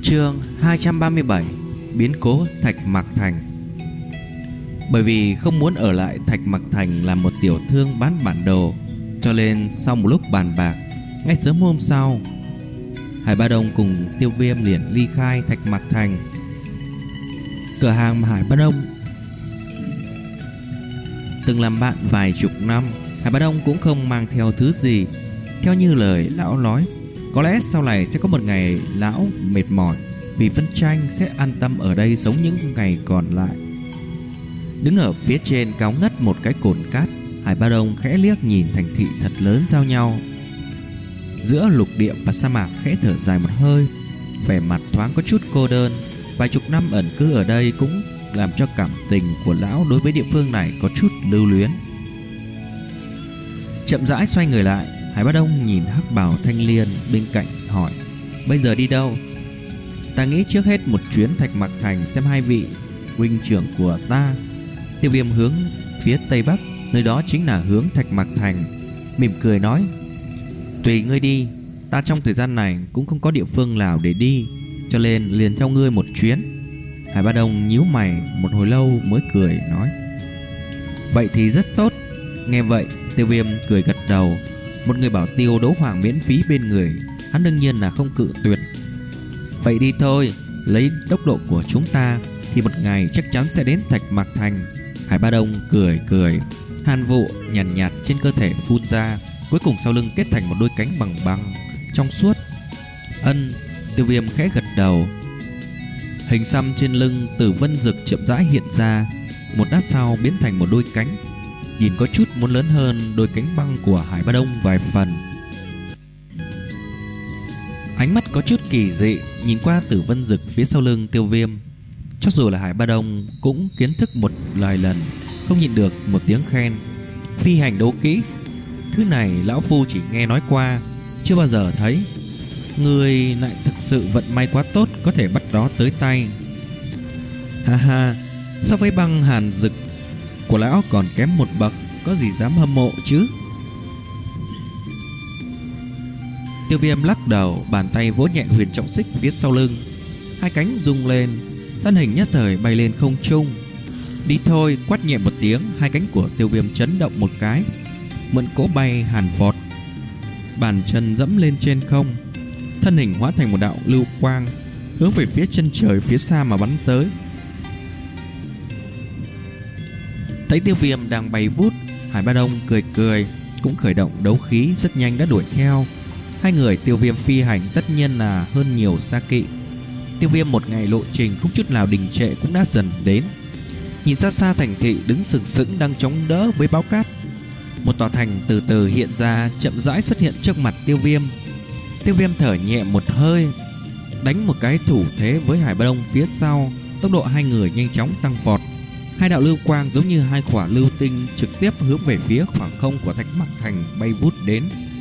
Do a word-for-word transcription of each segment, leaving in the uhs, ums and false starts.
Chương hai trăm ba mươi bảy. Biến cố Thạch Mạc Thành. Bởi vì không muốn ở lại Thạch Mạc Thành làm một tiểu thương bán bản đồ, cho nên sau một lúc bàn bạc, ngay sớm hôm sau, Hải Ba Đông cùng Tiêu Viêm liền ly khai Thạch Mạc Thành. Cửa hàng mà Hải Ba Đông từng làm bạn vài chục năm, Hải Ba Đông cũng không mang theo thứ gì. Theo như lời lão nói, có lẽ sau này sẽ có một ngày lão mệt mỏi vì phân tranh, sẽ an tâm ở đây sống những ngày còn lại. Đứng ở phía trên cao ngất một cái cồn cát, Hải Ba Đông khẽ liếc nhìn thành thị thật lớn giao nhau giữa lục địa và sa mạc, khẽ thở dài một hơi, vẻ mặt thoáng có chút cô đơn. Vài chục năm ẩn cư ở đây cũng làm cho cảm tình của lão đối với địa phương này có chút lưu luyến. Chậm rãi xoay người lại, Hải Ba Đông nhìn hắc bào thanh liên bên cạnh hỏi: "Bây giờ đi đâu?" "Ta nghĩ trước hết một chuyến Thạch Mạc Thành xem hai vị huynh trưởng của ta." Tiêu Viêm hướng phía tây bắc, nơi đó chính là hướng Thạch Mạc Thành, mỉm cười nói: "Tùy ngươi đi, ta trong thời gian này cũng không có địa phương nào để đi, cho nên liền theo ngươi một chuyến." Hải Ba Đông nhíu mày một hồi lâu mới cười nói: "Vậy thì rất tốt." Nghe vậy, Tiêu Viêm cười gật đầu. Một người bảo tiêu đấu hoàng miễn phí bên người, hắn đương nhiên là không cự tuyệt. "Vậy đi thôi, lấy tốc độ của chúng ta thì một ngày chắc chắn sẽ đến Thạch Mạc Thành." Hải Ba Đông cười cười, hàn vụ nhàn nhạt, nhạt trên cơ thể phun ra, cuối cùng sau lưng kết thành một đôi cánh bằng băng trong suốt. "Ân." Tiêu Viêm khẽ gật đầu. Hình xăm trên lưng Tử Vân Dực chậm rãi hiện ra, một lát sau biến thành một đôi cánh, nhìn có chút muốn lớn hơn đôi cánh băng của Hải Ba Đông vài phần. Ánh mắt có chút kỳ dị nhìn qua Tử Vân Dực phía sau lưng Tiêu Viêm. Cho dù là Hải Ba Đông cũng kiến thức một vài lần, không nhịn được một tiếng khen: "Phi hành đấu kỹ, thứ này lão phu chỉ nghe nói qua, chưa bao giờ thấy. Người lại thực sự vận may quá tốt, có thể bắt đó tới tay." "Ha ha, so với băng hàn dực của lão còn kém một bậc, có gì dám hâm mộ chứ?" Tiêu Viêm lắc đầu, bàn tay vỗ nhẹ huyền trọng xích phía sau lưng, hai cánh rung lên, thân hình nhất thời bay lên không trung. "Đi thôi!" Quát nhẹ một tiếng, hai cánh của Tiêu Viêm chấn động một cái, mượn cỗ bay hàn vọt, bàn chân dẫm lên trên không, thân hình hóa thành một đạo lưu quang hướng về phía chân trời phía xa mà bắn tới. Thấy Tiêu Viêm đang bay vút, Hải Ba Đông cười cười, cũng khởi động đấu khí, rất nhanh đã đuổi theo. Hai người Tiêu Viêm phi hành tất nhiên là hơn nhiều xa kỵ. Tiêu Viêm một ngày lộ trình không chút nào đình trệ cũng đã dần đến. Nhìn xa xa thành thị đứng sừng sững đang chống đỡ với bão cát, một tòa thành từ từ hiện ra, chậm rãi xuất hiện trước mặt Tiêu Viêm. Tiêu Viêm thở nhẹ một hơi, đánh một cái thủ thế với Hải Ba Đông phía sau. Tốc độ hai người nhanh chóng tăng vọt, hai đạo lưu quang giống như hai quả lưu tinh trực tiếp hướng về phía khoảng không của Thạch Mạc Thành bay vút đến.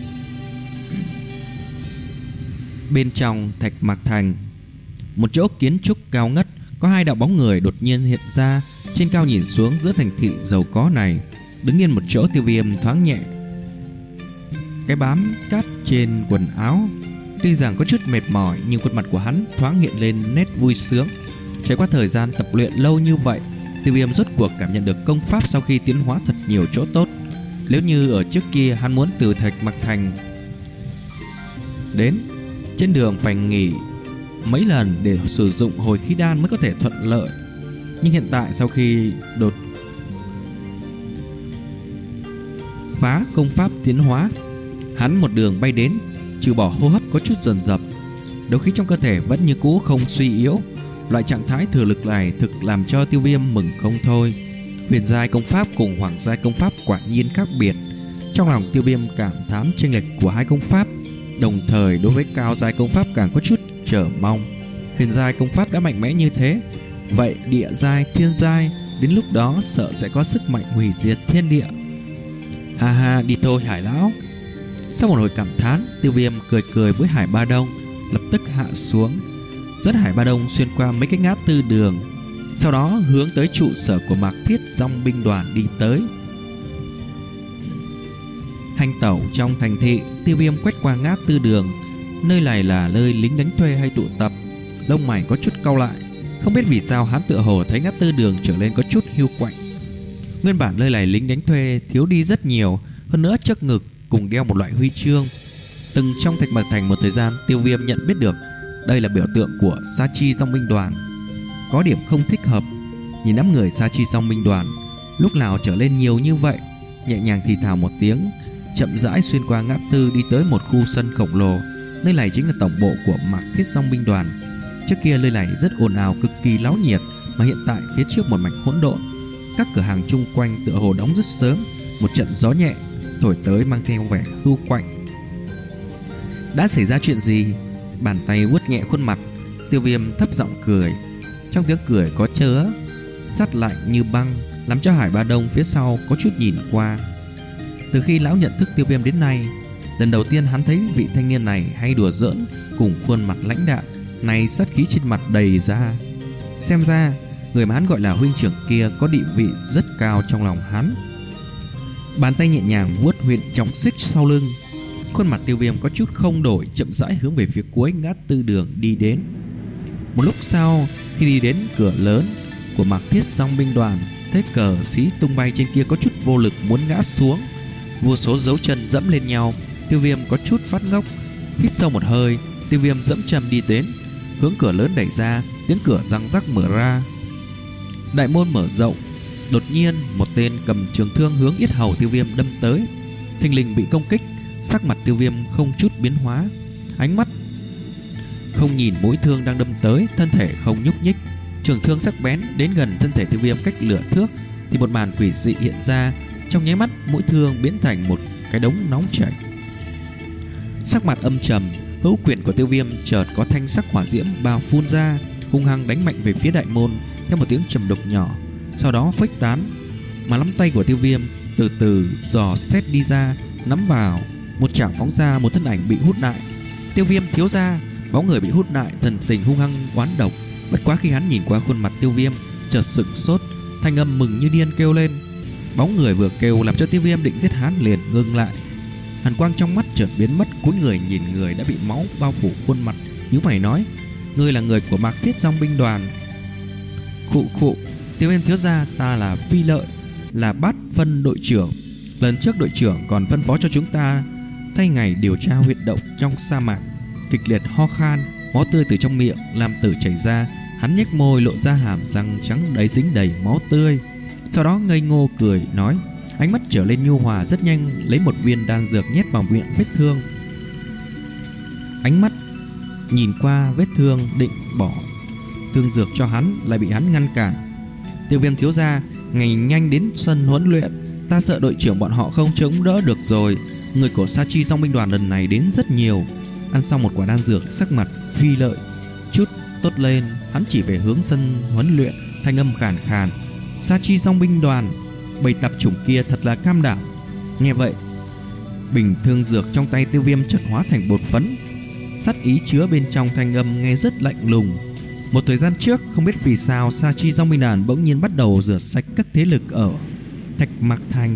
Bên trong Thạch Mạc Thành, một chỗ kiến trúc cao ngất, có hai đạo bóng người đột nhiên hiện ra. Trên cao nhìn xuống giữa thành thị giàu có này, đứng yên một chỗ, Tiêu Viêm thoáng nhẹ cái bám cát trên quần áo. Tuy rằng có chút mệt mỏi, nhưng khuôn mặt của hắn thoáng hiện lên nét vui sướng. Trải qua thời gian tập luyện lâu như vậy, Tiêu Viêm rốt cuộc cảm nhận được công pháp sau khi tiến hóa thật nhiều chỗ tốt. Nếu như ở trước kia hắn muốn từ Thạch Mạc Thành đến, trên đường phải nghỉ mấy lần để sử dụng hồi khí đan mới có thể thuận lợi, nhưng hiện tại sau khi đột phá công pháp tiến hóa, hắn một đường bay đến, trừ bỏ hô hấp có chút dồn dập, đấu khí trong cơ thể vẫn như cũ không suy yếu. Loại trạng thái thừa lực này thực làm cho Tiêu Viêm mừng không thôi. Huyền giai công pháp cùng hoàng giai công pháp quả nhiên khác biệt. Trong lòng Tiêu Viêm cảm thán chênh lệch của hai công pháp, đồng thời đối với cao giai công pháp càng có chút chờ mong. Huyền giai công pháp đã mạnh mẽ như thế, vậy địa giai, thiên giai đến lúc đó sợ sẽ có sức mạnh hủy diệt thiên địa. "Ha ha, đi thôi Hải lão." Sau một hồi cảm thán, Tiêu Viêm cười cười với Hải Ba Đông, lập tức hạ xuống, dẫn Hải Ba Đông xuyên qua mấy cái ngã tư đường, sau đó hướng tới trụ sở của Mạc Thiết Dòng binh đoàn đi tới. Hành tẩu trong thành thị, Tiêu Viêm quét qua ngã tư đường, nơi này là nơi lính đánh thuê hay tụ tập. lông mày có chút cau lại. Không biết vì sao hắn tựa hồ thấy ngã tư đường trở lên có chút hiu quạnh. Nguyên bản nơi này lính đánh thuê thiếu đi rất nhiều, hơn nữa trước ngực cùng đeo một loại huy chương. Từng trong Thạch Mạc Thành một thời gian, Tiêu Viêm nhận biết được đây là biểu tượng của Sa Chi Dòng binh đoàn. Có điểm không thích hợp. Nhìn đám người Sa Chi Dòng binh đoàn lúc nào trở lên nhiều như vậy, nhẹ nhàng thì thào một tiếng, chậm rãi xuyên qua ngã tư đi tới một khu sân khổng lồ. Nơi này chính là tổng bộ của Mạc Thiết Dòng binh đoàn. Trước kia nơi này rất ồn ào, cực kỳ náo nhiệt, mà hiện tại phía trước một mảnh hỗn độn. Các cửa hàng chung quanh tựa hồ đóng rất sớm. Một trận gió nhẹ thổi tới mang theo vẻ hưu quạnh. Đã xảy ra chuyện gì? Bàn tay vuốt nhẹ khuôn mặt, Tiêu Viêm thấp giọng cười. Trong tiếng cười có chứa sắt lạnh như băng, làm cho Hải Ba Đông phía sau có chút nhìn qua. Từ khi lão nhận thức Tiêu Viêm đến nay, lần đầu tiên hắn thấy vị thanh niên này hay đùa giỡn cùng khuôn mặt lãnh đạm, này sát khí trên mặt đầy ra. Xem ra người mà hắn gọi là huynh trưởng kia có địa vị rất cao trong lòng hắn. Bàn tay nhẹ nhàng vuốt huyệt trọng xích sau lưng. Khuôn mặt Tiêu Viêm có chút không đổi, chậm rãi hướng về phía cuối ngã tư đường đi đến. Một lúc sau, khi đi đến cửa lớn của Mạc Thiết Dòng binh đoàn, thấy cờ xí tung bay trên kia có chút vô lực muốn ngã xuống. Vô số dấu chân dẫm lên nhau, Tiêu Viêm có chút phát ngốc. Hít sâu một hơi, Tiêu Viêm dẫm chân đi đến, hướng cửa lớn đẩy ra, tiếng cửa răng rắc mở ra. Đại môn mở rộng, đột nhiên một tên cầm trường thương hướng yết hầu Tiêu Viêm đâm tới. Thình lình bị công kích, sắc mặt Tiêu Viêm không chút biến hóa, ánh mắt không nhìn mũi thương đang đâm tới, thân thể không nhúc nhích. Trường thương sắc bén đến gần thân thể Tiêu Viêm cách lửa thước, thì một màn quỷ dị hiện ra. Trong nháy mắt, mũi thương biến thành một cái đống nóng chảy. Sắc mặt âm trầm, hữu quyền của Tiêu Viêm chợt có thanh sắc hỏa diễm bao phun ra, hung hăng đánh mạnh về phía đại môn theo một tiếng trầm đục nhỏ, sau đó phách tán. Mà nắm tay của Tiêu Viêm từ từ dò xét đi ra, nắm vào, một chảo phóng ra, một thân ảnh bị hút lại. Tiêu Viêm thiếu gia. Bóng người bị hút lại, thần tình hung hăng oán độc. Bất quá khi hắn nhìn qua khuôn mặt Tiêu Viêm, chợt sửng sốt, thanh âm mừng như điên kêu lên. Bóng người vừa kêu làm cho Tiêu Viêm định giết hắn liền ngưng lại. Hàn quang trong mắt chợt biến mất, cúi người nhìn người đã bị máu bao phủ khuôn mặt, nhíu mày nói: "Ngươi là người của Mạc Thiết Dòng binh đoàn?" "Khụ khụ, Tiêu Viêm thiếu gia, ta là Phi Lợi, là Bát Phân đội trưởng. Lần trước đội trưởng còn phân phó cho chúng ta thay ngày điều tra huyệt động trong sa mạc." Kịch liệt ho khan, máu tươi từ trong miệng làm tử chảy ra. Hắn nhếch môi lộ ra hàm răng trắng đầy dính đầy máu tươi, sau đó ngây ngô cười nói, ánh mắt trở lên nhu hòa, rất nhanh lấy một viên đan dược nhét vào miệng vết thương. Ánh mắt nhìn qua vết thương định bỏ thương dược cho hắn, lại bị hắn ngăn cản. "Tiêu Viêm thiếu gia, ngày nhanh đến sân huấn luyện, ta sợ đội trưởng bọn họ không chống đỡ được rồi. Người của Sa Chi Dòng binh đoàn lần này đến rất nhiều." Ăn xong một quả đan dược, sắc mặt Phi Lợi chút tốt lên, hắn chỉ về hướng sân huấn luyện, thanh âm khàn khàn: "Sa Chi Dòng binh đoàn, bầy tạp chủng kia thật là cam đảm." Nghe vậy, bình thương dược trong tay Tiêu Viêm chợt hóa thành bột phấn, sát ý chứa bên trong thanh âm nghe rất lạnh lùng. Một thời gian trước, không biết vì sao Sa Chi Dòng binh đoàn bỗng nhiên bắt đầu rửa sạch các thế lực ở Thạch Mạc Thành.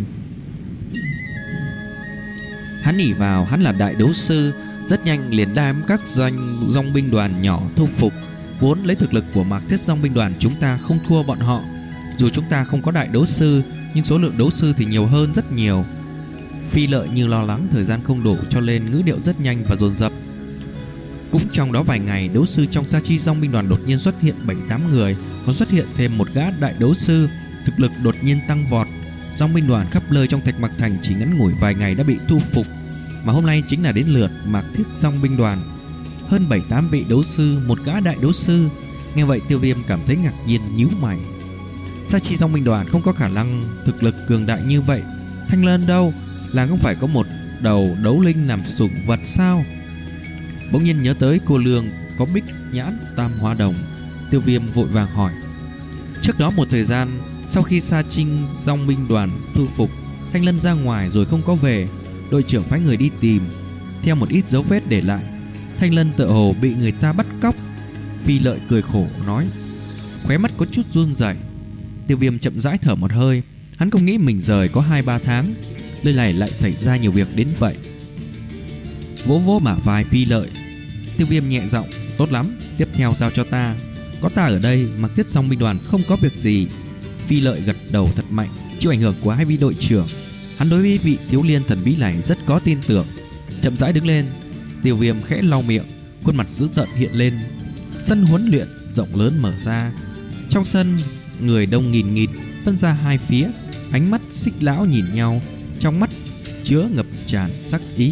Hắn ỷ vào hắn là đại đấu sư, rất nhanh liền đem các doanh dòng binh đoàn nhỏ thu phục. Vốn lấy thực lực của Mạc Thiết Dòng binh đoàn chúng ta không thua bọn họ. Dù chúng ta không có đại đấu sư, nhưng số lượng đấu sư thì nhiều hơn rất nhiều. Phi Lợi như lo lắng thời gian không đủ, cho nên ngữ điệu rất nhanh và dồn dập. Cũng trong đó vài ngày, đấu sư trong Sa Chi Dòng binh đoàn đột nhiên xuất hiện bảy tám người, còn xuất hiện thêm một gã đại đấu sư, thực lực đột nhiên tăng vọt. Dòng binh đoàn khắp nơi trong Thạch Mạc Thành chỉ ngắn ngủi vài ngày đã bị thu phục, mà hôm nay chính là đến lượt Mạc Thiết Dòng binh đoàn. Hơn bảy tám vị đấu sư, một gã đại đấu sư. Nghe vậy Tiêu Viêm cảm thấy ngạc nhiên, nhíu mày. Sa Chi Dòng binh đoàn không có khả năng thực lực cường đại như vậy. Thanh Lân đâu, là không phải có một đầu đấu linh làm sủng vật sao? Bỗng nhiên nhớ tới cô lương có bích nhãn tam hoa đồng, Tiêu Viêm vội vàng hỏi. Trước đó một thời gian, sau khi Sa Chi Dòng binh đoàn thu phục, Thanh Lân ra ngoài rồi không có về. Đội trưởng phái người đi tìm, theo một ít dấu vết để lại, Thanh Lân tựa hồ bị người ta bắt cóc. Phi Lợi cười khổ nói, khóe mắt có chút run rẩy. Tiêu Viêm chậm rãi thở một hơi, hắn không nghĩ mình rời có hai ba tháng, nơi này lại xảy ra nhiều việc đến vậy. Vỗ vỗ bả vai Phi Lợi, Tiêu Viêm nhẹ giọng, tốt lắm, Tiếp theo giao cho ta. Có ta ở đây, Mạc Thiết Song binh đoàn không có việc gì. Phi Lợi gật đầu thật mạnh. Chịu ảnh hưởng của hai vị đội trưởng, hắn đối với vị Thiếu Liên thần bí này rất có tin tưởng. Chậm rãi đứng lên, Tiêu Viêm khẽ lau miệng, khuôn mặt dữ tợn hiện lên. Sân huấn luyện rộng lớn mở ra. Trong sân, người đông nghìn nghịt, phân ra hai phía. Ánh mắt Xích lão nhìn nhau, trong mắt chứa ngập tràn sắc ý.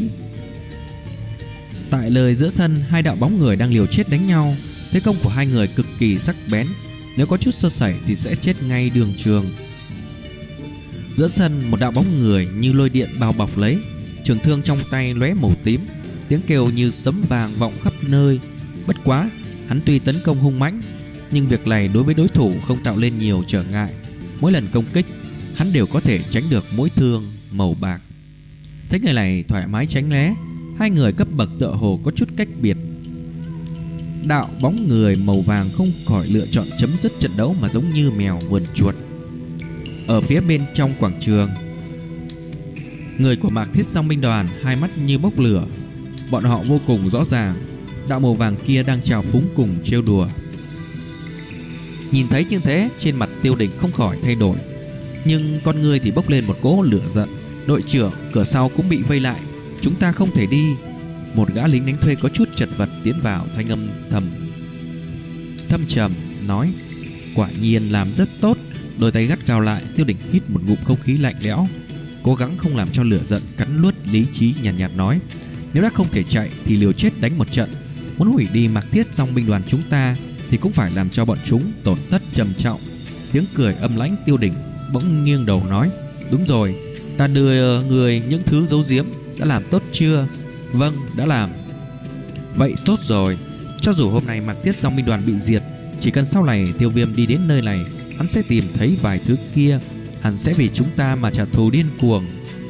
Tại lời giữa sân, hai đạo bóng người đang liều chết đánh nhau. Thế công của hai người cực kỳ sắc bén, nếu có chút sơ sẩy thì sẽ chết ngay đường trường. Giữa sân, một đạo bóng người như lôi điện bao bọc lấy, trường thương trong tay lóe màu tím, tiếng kêu như sấm vàng vọng khắp nơi. Bất quá, hắn tuy tấn công hung mãnh, nhưng việc này đối với đối thủ không tạo lên nhiều trở ngại. Mỗi lần công kích, hắn đều có thể tránh được mũi thương màu bạc. Thấy người này thoải mái tránh né, hai người cấp bậc tựa hồ có chút cách biệt. Đạo bóng người màu vàng không khỏi lựa chọn chấm dứt trận đấu mà giống như mèo vườn chuột. Ở phía bên trong quảng trường, người của Mạc Thiết Song binh đoàn hai mắt như bốc lửa. Bọn họ vô cùng rõ ràng đạo màu vàng kia đang trào phúng cùng trêu đùa. Nhìn thấy như thế, trên mặt Tiêu Đỉnh không khỏi thay đổi, nhưng con người thì bốc lên một cỗ lửa giận. Đội trưởng, cửa sau cũng bị vây lại, chúng ta không thể đi. Một gã lính đánh thuê có chút chật vật tiến vào, thanh âm thầm thâm trầm nói: quả nhiên làm rất tốt. Đôi tay gắt gao lại, Tiêu Đỉnh hít một ngụm không khí lạnh lẽo, cố gắng không làm cho lửa giận cắn nuốt lý trí, nhàn nhạt, nhạt nói: nếu đã không thể chạy thì liều chết đánh một trận. Muốn hủy đi Mạc Thiết Song binh đoàn chúng ta thì cũng phải làm cho bọn chúng tổn thất trầm trọng. Tiếng cười âm lãnh Tiêu Đỉnh bỗng nghiêng đầu nói: đúng rồi, ta đưa người những thứ giấu giếm đã làm tốt chưa? Vâng, đã làm. Vậy tốt rồi. Cho dù hôm nay Mạc Thiết Song binh đoàn bị diệt, chỉ cần sau này Tiêu Viêm đi đến nơi này, hắn sẽ tìm thấy vài thứ kia. Hắn sẽ vì chúng ta mà trả thù điên cuồng.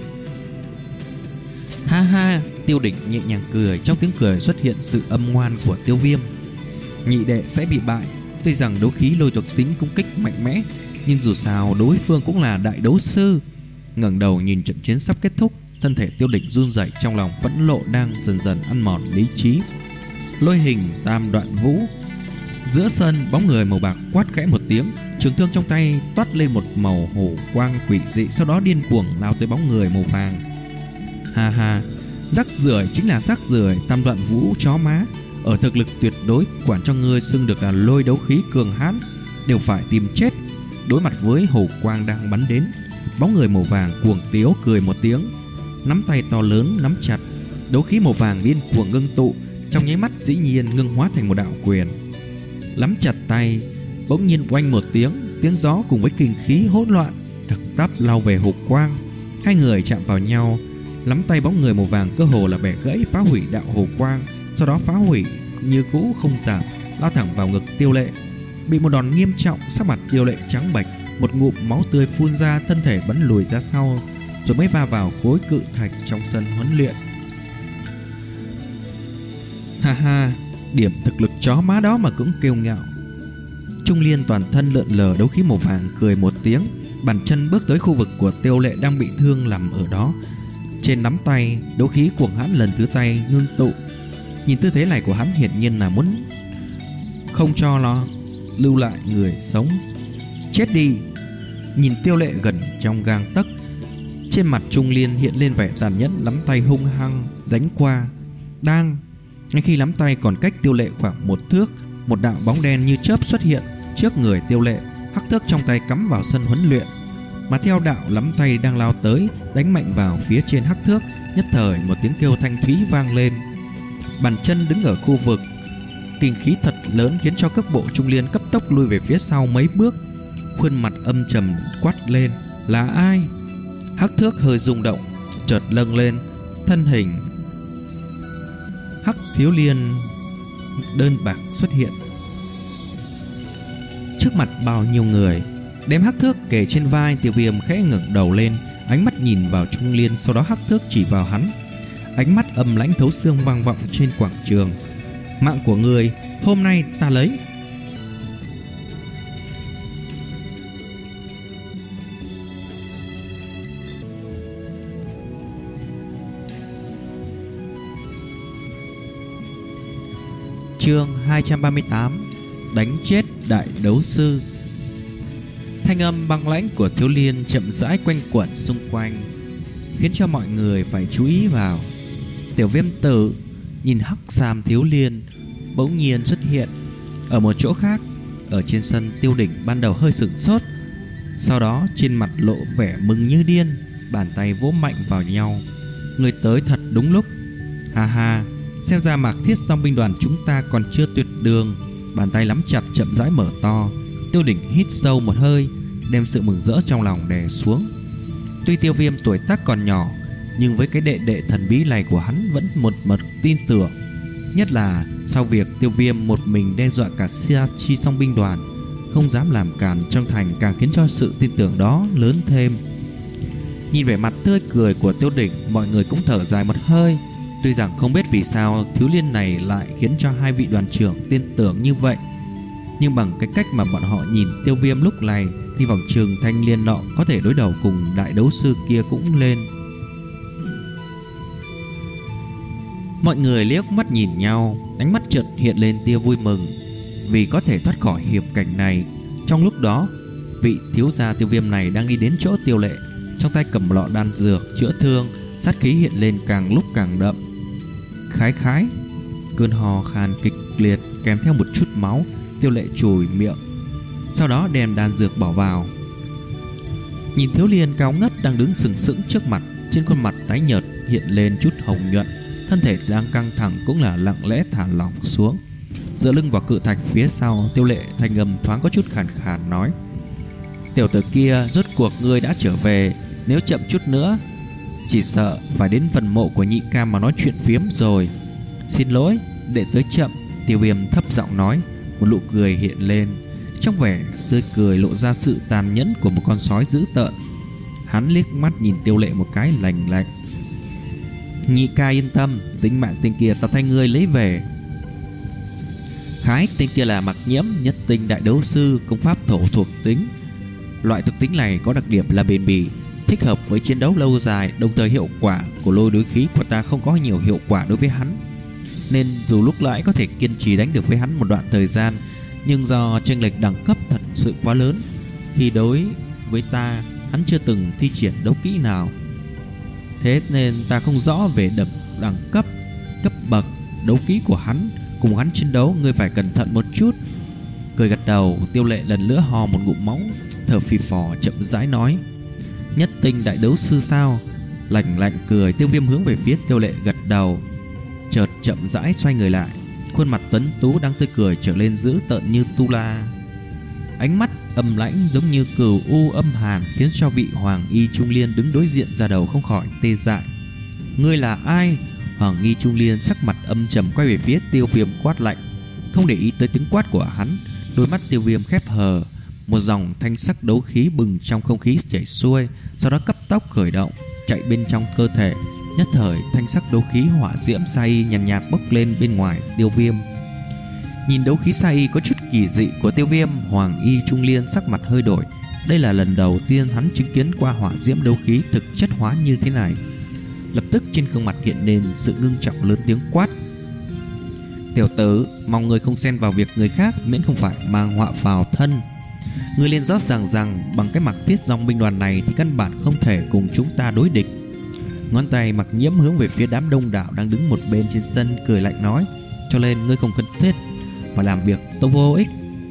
Ha ha. Tiêu Đỉnh nhẹ nhàng cười, trong tiếng cười xuất hiện sự âm ngoan của Tiêu Viêm. Nhị đệ sẽ bị bại. Tuy rằng đấu khí lôi thuộc tính công kích mạnh mẽ, nhưng dù sao đối phương cũng là đại đấu sư. Ngẩng đầu nhìn trận chiến sắp kết thúc, thân thể Tiêu Đỉnh run rẩy, trong lòng phẫn nộ đang dần dần ăn mòn lý trí. Lôi hình tam đoạn vũ. Giữa sân, bóng người màu bạc quát khẽ một tiếng, trường thương trong tay toát lên một màu hổ quang quỷ dị, sau đó điên cuồng lao tới bóng người màu vàng. Ha ha, rác rưởi chính là rác rưởi, tam đoạn vũ chó má. Ở thực lực tuyệt đối, quản cho ngươi xưng được là lôi đấu khí cường hãn, đều phải tìm chết. Đối mặt với hổ quang đang bắn đến, bóng người màu vàng cuồng tiếu cười một tiếng, nắm tay to lớn nắm chặt, đấu khí màu vàng điên cuồng ngưng tụ, trong nháy mắt dĩ nhiên ngưng hóa thành một đạo quyền. Nắm chặt tay, bỗng nhiên oanh một tiếng, tiếng gió cùng với kinh khí hỗn loạn thẳng tắp lao về hổ quang. Hai người chạm vào nhau, nắm tay bóng người màu vàng cơ hồ là bẻ gãy, phá hủy đạo hổ quang, sau đó phá hủy như cũ không giảm, lao thẳng vào ngực Tiêu Lệ. Bị một đòn nghiêm trọng, sắc mặt Tiêu Lệ trắng bệch, một ngụm máu tươi phun ra, thân thể bắn lùi ra sau, rồi mới va vào khối cự thạch trong sân huấn luyện. Ha ha, điểm thực lực chó má đó mà cũng kêu ngạo. Trung Liên toàn thân lượn lờ đấu khí màu vàng cười một tiếng, bàn chân bước tới khu vực của Tiêu Lệ đang bị thương nằm ở đó. Trên nắm tay, đấu khí cuồng hãn lần thứ tay ngưng tụ. Nhìn tư thế này của hắn hiển nhiên là muốn không cho nó lưu lại người sống. Chết đi. Nhìn Tiêu Lệ gần trong gang tấc, trên mặt Trung Liên hiện lên vẻ tàn nhẫn, nắm tay hung hăng đánh qua. Đang ngay khi nắm tay còn cách Tiêu Lệ khoảng một thước, một đạo bóng đen như chớp xuất hiện trước người Tiêu Lệ, hắc thước trong tay cắm vào sân huấn luyện, mà theo đạo nắm tay đang lao tới, đánh mạnh vào phía trên hắc thước. Nhất thời một tiếng kêu thanh thúy vang lên. Bàn chân đứng ở khu vực, kinh khí thật lớn khiến cho cước bộ Trung Liên cấp tốc lui về phía sau mấy bước. Khuôn mặt âm trầm quát lên: là ai? Hắc thước hơi rung động, chợt lâng lên, thân hình Hắc Thiếu Liên đơn bạc xuất hiện trước mặt bao nhiêu người. Đem hắc thước kề trên vai, Tiêu Viêm khẽ ngẩng đầu lên, ánh mắt nhìn vào Trung Liên, sau đó hắc thước chỉ vào hắn. Ánh mắt âm lãnh thấu xương vang vọng trên quảng trường: mạng của người hôm nay ta lấy. Chương hai trăm ba mươi tám: Đánh chết đại đấu sư. Thanh âm băng lãnh của Thiếu Liên chậm rãi quanh quẩn xung quanh, khiến cho mọi người phải chú ý vào. Tiểu Viêm Tử nhìn hắc sam Thiếu Liên bỗng nhiên xuất hiện ở một chỗ khác. Ở trên sân, Tiêu Đỉnh ban đầu hơi sửng sốt, sau đó trên mặt lộ vẻ mừng như điên, bàn tay vỗ mạnh vào nhau. Người tới thật đúng lúc. Ha ha, xem ra Mạc Thiết Dòng binh đoàn chúng ta còn chưa tuyệt đường. Bàn tay nắm chặt chậm rãi mở to. Tiêu Đỉnh hít sâu một hơi, đem sự mừng rỡ trong lòng đè xuống. Tuy Tiêu Viêm tuổi tác còn nhỏ, nhưng với cái đệ đệ thần bí này của hắn vẫn một mực tin tưởng. Nhất là sau việc Tiêu Viêm một mình đe dọa cả Sia Chi Song binh đoàn, không dám làm cản trong thành, càng khiến cho sự tin tưởng đó lớn thêm. Nhìn vẻ mặt tươi cười của Tiêu Đỉnh, mọi người cũng thở dài một hơi. Tuy rằng không biết vì sao Thiếu Liên này lại khiến cho hai vị đoàn trưởng tin tưởng như vậy, nhưng bằng cái cách mà bọn họ nhìn Tiêu Viêm lúc này thì vòng trường Thanh Liên nọ có thể đối đầu cùng đại đấu sư kia cũng lên. Mọi người liếc mắt nhìn nhau, ánh mắt chợt hiện lên tia vui mừng vì có thể thoát khỏi hiểm cảnh này. Trong lúc đó, vị thiếu gia Tiêu Viêm này đang đi đến chỗ Tiêu Lệ, trong tay cầm lọ đan dược chữa thương, sát khí hiện lên càng lúc càng đậm. Khái khái, cơn hò khan kịch liệt kèm theo một chút máu. Tiêu Lệ chùi miệng, sau đó đem đan dược bỏ vào. Nhìn Thiếu Liên cao ngất đang đứng sừng sững trước mặt, trên khuôn mặt tái nhợt hiện lên chút hồng nhuận, thân thể đang căng thẳng cũng là lặng lẽ thả lỏng xuống. Dựa lưng vào cự thạch phía sau, Tiêu Lệ thanh âm thoáng có chút khàn khàn nói: "Tiểu tử kia, rốt cuộc ngươi đã trở về. Nếu chậm chút nữa, chỉ sợ phải đến phần mộ của nhị ca mà nói chuyện phiếm rồi. Xin lỗi, đệ tới chậm." Tiêu Viêm thấp giọng nói. Một nụ cười hiện lên, trong vẻ tươi cười lộ ra sự tàn nhẫn của một con sói dữ tợn. Hắn liếc mắt nhìn Tiêu Lệ một cái lạnh lạnh: "Nhị ca yên tâm, tính mạng tên kia ta thay ngươi lấy về." Khái, tên kia là Mặc Nhiễm, nhất tinh đại đấu sư, công pháp thổ thuộc tính. Loại thuộc tính này có đặc điểm là bền bỉ, thích hợp với chiến đấu lâu dài. Đồng thời hiệu quả của lôi đối khí của ta không có nhiều hiệu quả đối với hắn, nên dù lúc nãy có thể kiên trì đánh được với hắn một đoạn thời gian, nhưng do chênh lệch đẳng cấp thật sự quá lớn, khi đối với ta hắn chưa từng thi triển đấu kỹ nào, thế nên ta không rõ về đẳng đẳng cấp cấp bậc đấu kỹ của hắn. Cùng hắn chiến đấu ngươi phải cẩn thận một chút. Cười gật đầu, Tiêu Lệ lần nữa hò một ngụm máu, thở phì phò chậm rãi nói: "Nhất tinh đại đấu sư sao?" Lạnh lạnh cười, Tiêu Viêm hướng về phía Tiêu Lệ gật đầu, chợt chậm rãi xoay người lại, khuôn mặt tuấn tú đang tươi cười trở lên dữ tợn như tu la. Ánh mắt âm lãnh giống như cừu u âm hàn, khiến cho vị Hoàng Y Trung Liên đứng đối diện ra đầu không khỏi tê dại. "Ngươi là ai?" Hoàng Y Trung Liên sắc mặt âm trầm quay về phía Tiêu Viêm quát lạnh. Không để ý tới tiếng quát của hắn, đôi mắt Tiêu Viêm khép hờ, một dòng thanh sắc đấu khí bừng trong không khí chảy xuôi, sau đó cấp tốc khởi động, chạy bên trong cơ thể. Nhất thời thanh sắc đấu khí hỏa diễm sa y nhàn nhạt, nhạt bốc lên bên ngoài Tiêu Viêm. Nhìn đấu khí sa y có chút kỳ dị của Tiêu Viêm, Hoàng Y Trung Liên sắc mặt hơi đổi. Đây là lần đầu tiên hắn chứng kiến qua hỏa diễm đấu khí thực chất hóa như thế này. Lập tức trên gương mặt hiện lên sự ngưng trọng, lớn tiếng quát: "Tiểu tử, mong người không xen vào việc người khác, miễn không phải mang họa vào thân. Ngươi liền rõ ràng rằng bằng cái Mặc Thiết Dòng binh đoàn này thì căn bản không thể cùng chúng ta đối địch." Ngón tay Mặc Nhiễm hướng về phía đám đông đảo đang đứng một bên trên sân, cười lạnh nói: "Cho nên ngươi không cần thiết mà làm việc tôi vô ích."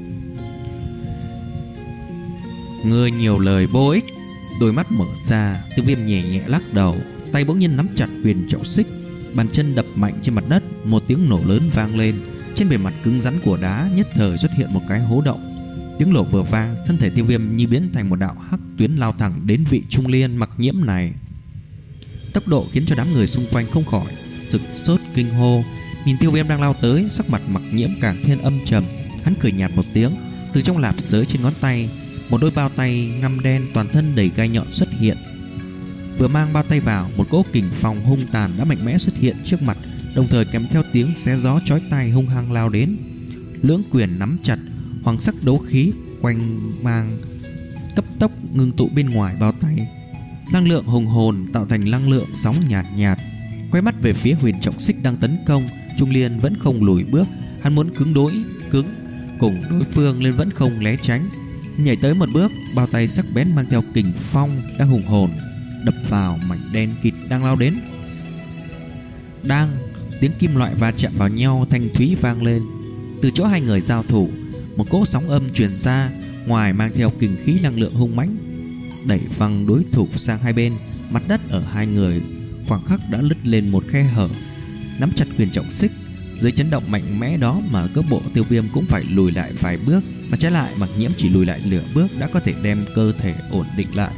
"Ngươi nhiều lời vô ích." Đôi mắt mở ra, Tiêu Viêm nhẹ nhẹ lắc đầu, tay bỗng nhiên nắm chặt huyền trọng xích, bàn chân đập mạnh trên mặt đất, một tiếng nổ lớn vang lên. Trên bề mặt cứng rắn của đá nhất thời xuất hiện một cái hố động. Tiếng nổ vừa vang, thân thể Tiêu Viêm như biến thành một đạo hắc tuyến lao thẳng đến vị Trung Liên Mặc Nhiễm này. Tốc độ khiến cho đám người xung quanh không khỏi sửng sốt kinh hô. Nhìn Tiêu Viêm đang lao tới, sắc mặt Mặc Nhiễm càng thêm âm trầm. Hắn cười nhạt một tiếng, từ trong lạp sới trên ngón tay, một đôi bao tay ngăm đen toàn thân đầy gai nhọn xuất hiện. Vừa mang bao tay vào, một cỗ kình phong hung tàn đã mạnh mẽ xuất hiện trước mặt, đồng thời kèm theo tiếng xé gió chói tai hung hăng lao đến. Lưỡng quyền nắm chặt, hoàng sắc đấu khí quanh mang cấp tốc ngưng tụ bên ngoài bao tay. Năng lượng hùng hồn tạo thành năng lượng sóng nhạt nhạt. Quay mắt về phía huyền trọng xích đang tấn công, Trung Liên vẫn không lùi bước, Hắn muốn cứng đối cứng cùng đối phương nên vẫn không né tránh, nhảy tới một bước, bao tay sắc bén mang theo kình phong đã hùng hồn đập vào mảnh đen kịt đang lao đến. Đang tiếng kim loại va chạm vào nhau thanh thúy vang lên. Từ chỗ hai người giao thủ, một cỗ sóng âm truyền ra, ngoài mang theo kình khí năng lượng hung mãnh, đẩy văng đối thủ sang hai bên. Mặt đất ở hai người khoảng khắc đã lứt lên một khe hở. Nắm chặt quyền trọng xích, dưới chấn động mạnh mẽ đó mà cước bộ Tiêu Viêm cũng phải lùi lại vài bước, mà trái lại Mặc Nhiễm chỉ lùi lại nửa bước đã có thể đem cơ thể ổn định lại.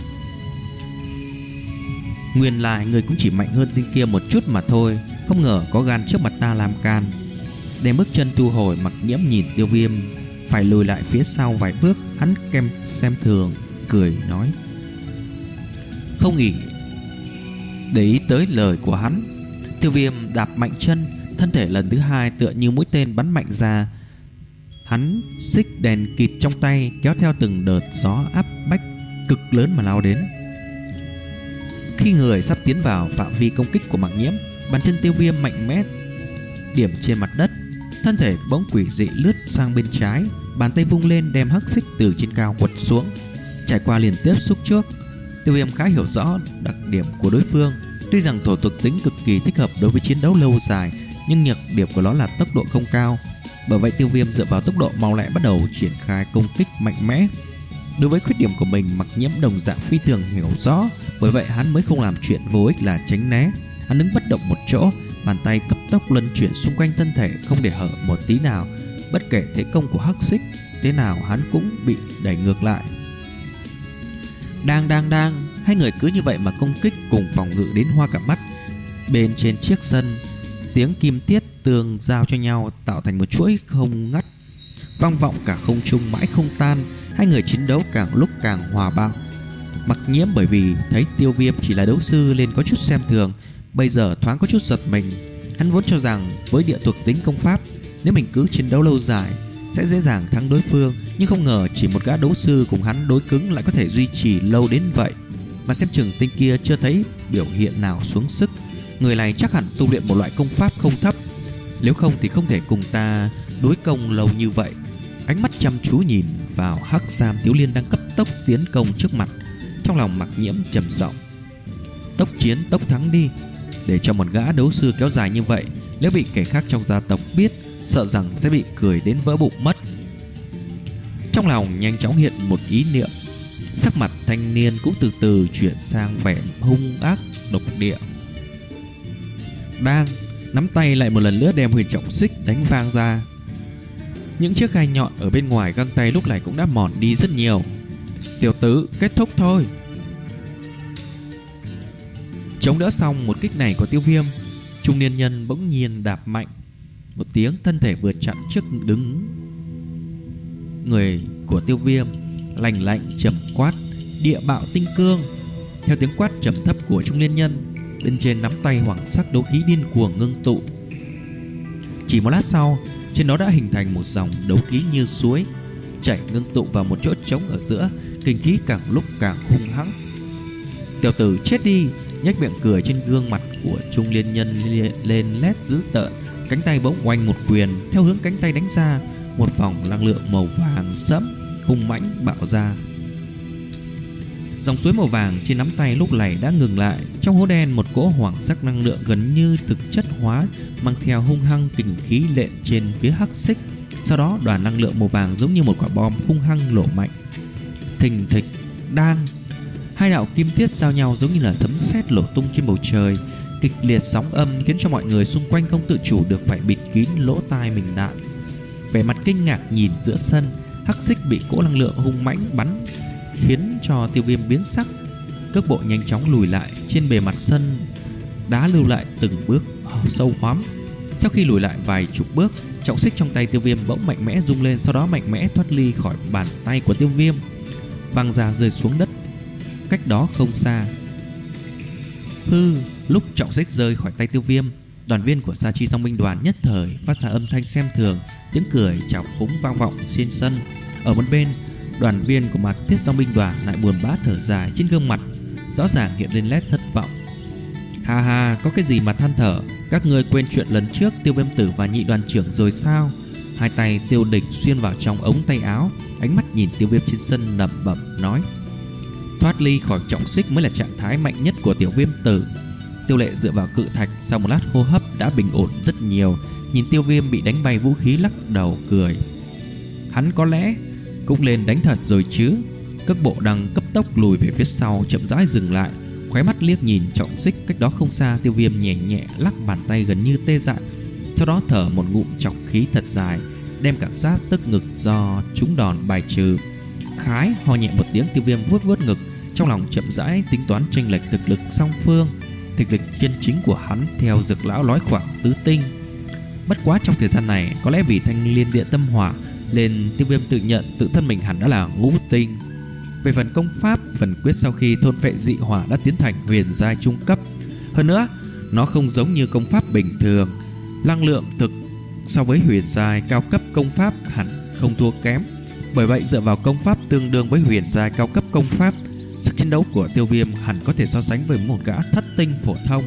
Nguyên lại người cũng chỉ mạnh hơn tên kia một chút mà thôi, không ngờ có gan trước mặt ta làm can. Đem bước chân thu hồi, Mặc Nhiễm nhìn Tiêu Viêm phải lùi lại phía sau vài bước. Hắn kem xem thường cười nói, không nghỉ để ý tới lời của hắn. Tiêu Viêm đạp mạnh chân, thân thể lần thứ hai tựa như mũi tên bắn mạnh ra. Hắn xích đèn kịt trong tay kéo theo từng đợt gió áp bách cực lớn mà lao đến. Khi người sắp tiến vào phạm vi công kích của Mặc Nhiễm, bàn chân Tiêu Viêm mạnh mẽ điểm trên mặt đất, thân thể bỗng quỷ dị lướt sang bên trái, bàn tay vung lên đem hắc xích từ trên cao quật xuống. Trải qua liên tiếp xúc trước, Tiêu Viêm khá hiểu rõ đặc điểm của đối phương. Tuy rằng thổ thuộc tính cực kỳ thích hợp đối với chiến đấu lâu dài, nhưng nhược điểm của nó là tốc độ không cao. Bởi vậy Tiêu Viêm dựa vào tốc độ mau lẹ bắt đầu triển khai công kích mạnh mẽ. Đối với khuyết điểm của mình, Mặc Nhiễm đồng dạng phi thường hiểu rõ, bởi vậy hắn mới không làm chuyện vô ích là tránh né. Hắn đứng bất động một chỗ, bàn tay cấp tốc luân chuyển xung quanh thân thể không để hở một tí nào. Bất kể thế công của hắc xích thế nào, hắn cũng bị đẩy ngược lại. Đang đang đang hai người cứ như vậy mà công kích cùng phòng ngự đến hoa cả mắt. Bên trên chiếc sân, tiếng kim tiết tường giao cho nhau tạo thành một chuỗi không ngắt, vang vọng cả không trung mãi không tan. Hai người chiến đấu càng lúc càng hòa bạo. Mặc Nhiễm bởi vì thấy Tiêu Viêm chỉ là đấu sư nên có chút xem thường, bây giờ thoáng có chút giật mình. Hắn vốn cho rằng với địa thuộc tính công pháp, nếu mình cứ chiến đấu lâu dài sẽ dễ dàng thắng đối phương, nhưng không ngờ chỉ một gã đấu sư cùng hắn đối cứng lại có thể duy trì lâu đến vậy. Mà xem chừng tên kia chưa thấy biểu hiện nào xuống sức, người này chắc hẳn tu luyện một loại công pháp không thấp, nếu không thì không thể cùng ta đối công lâu như vậy. Ánh mắt chăm chú nhìn vào hắc sam thiếu liên đang cấp tốc tiến công trước mặt, trong lòng Mặc Nhiễm trầm giọng, tốc chiến tốc thắng đi. Để cho một gã đấu sư kéo dài như vậy, nếu bị kẻ khác trong gia tộc biết, sợ rằng sẽ bị cười đến vỡ bụng mất. Trong lòng nhanh chóng hiện một ý niệm, sắc mặt thanh niên cũng từ từ chuyển sang vẻ hung ác độc địa. Đang nắm tay lại một lần nữa đem huyền trọng xích đánh vang ra. Những chiếc gai nhọn ở bên ngoài găng tay lúc này cũng đã mòn đi rất nhiều. Tiểu tử, kết thúc thôi. Chống đỡ xong một kích này của Tiêu Viêm, trung niên nhân bỗng nhiên đạp mạnh một tiếng, thân thể vừa chặn trước đứng người của Tiêu Viêm, lành lạnh trầm quát, địa bạo tinh cương. Theo tiếng quát trầm thấp của trung niên nhân, bên trên nắm tay hoàng sắc đấu khí điên cuồng ngưng tụ. Chỉ một lát sau, trên đó đã hình thành một dòng đấu khí như suối chảy ngưng tụ vào một chỗ trống ở giữa, kinh khí càng lúc càng hung hãng. Tiểu tử chết đi. Nhếch miệng cười trên gương mặt của trung niên nhân lên nét dữ tợn, cánh tay bỗng oanh một quyền, theo hướng cánh tay đánh ra, một vòng năng lượng màu vàng sẫm hung mãnh bạo ra. Dòng suối màu vàng trên nắm tay lúc này đã ngừng lại. Trong hố đen, một cỗ hoàng sắc năng lượng gần như thực chất hóa mang theo hung hăng kình khí lện trên phía hắc xích. Sau đó đoàn năng lượng màu vàng giống như một quả bom hung hăng nổ mạnh. Thình thịch, đan, hai đạo kim tiết giao nhau giống như là sấm sét nổ tung trên bầu trời. Kịch liệt sóng âm khiến cho mọi người xung quanh không tự chủ được phải bịt kín lỗ tai mình lại. Vẻ mặt kinh ngạc nhìn giữa sân, hắc xích bị cỗ năng lượng hung mãnh bắn khiến cho Tiêu Viêm biến sắc, cước bộ nhanh chóng lùi lại. Trên bề mặt sân đá lưu lại từng bước sâu hoắm. Sau khi lùi lại vài chục bước, trọng xích trong tay Tiêu Viêm bỗng mạnh mẽ rung lên, sau đó mạnh mẽ thoát ly khỏi bàn tay của Tiêu Viêm, văng ra rơi xuống đất cách đó không xa. Hư, lúc trọng xích rơi khỏi tay Tiêu Viêm, đoàn viên của Sa Chi Dòng binh đoàn nhất thời phát ra âm thanh xem thường, tiếng cười chào phúng vang vọng trên sân. Ở một bên, đoàn viên của Mạt Thiết Dòng binh đoàn lại buồn bã thở dài, trên gương mặt rõ ràng hiện lên nét thất vọng. Ha ha, có cái gì mà than thở? Các người quên chuyện lần trước Tiêu Viêm tử và nhị đoàn trưởng rồi sao? Hai tay Tiêu Đỉnh xuyên vào trong ống tay áo, ánh mắt nhìn Tiêu Viêm trên sân lẩm bẩm nói: thoát ly khỏi trọng xích mới là trạng thái mạnh nhất của tiểu viêm tử. Tiêu Lệ dựa vào cự thạch, sau một lát hô hấp đã bình ổn rất nhiều, nhìn Tiêu Viêm bị đánh bay vũ khí lắc đầu cười. Hắn có lẽ cũng lên đánh thật rồi chứ. Cước bộ đang cấp tốc lùi về phía sau, chậm rãi dừng lại, khóe mắt liếc nhìn trọng xích cách đó không xa. Tiêu Viêm nhẹ nhẹ lắc bàn tay gần như tê dại, sau đó thở một ngụm trọc khí thật dài, đem cảm giác tức ngực do trúng đòn bài trừ. Khái ho nhẹ một tiếng, Tiêu Viêm vuốt vuốt ngực, trong lòng chậm rãi tính toán chênh lệch thực lực song phương. Thực lực chân chính của hắn theo Dược lão nói khoảng tứ tinh. Bất quá trong thời gian này, có lẽ vì Thanh Liên Địa Tâm Hỏa nên Tiêu Viêm tự nhận tự thân mình hẳn đã là ngũ tinh. Về phần công pháp, phần quyết sau khi thôn phệ dị hỏa đã tiến thành huyền giai trung cấp. Hơn nữa, nó không giống như công pháp bình thường, năng lượng thực so với huyền giai cao cấp công pháp hẳn không thua kém. Bởi vậy dựa vào công pháp tương đương với huyền giai cao cấp công pháp, sức chiến đấu của Tiêu Viêm hẳn có thể so sánh với một gã thất tinh phổ thông.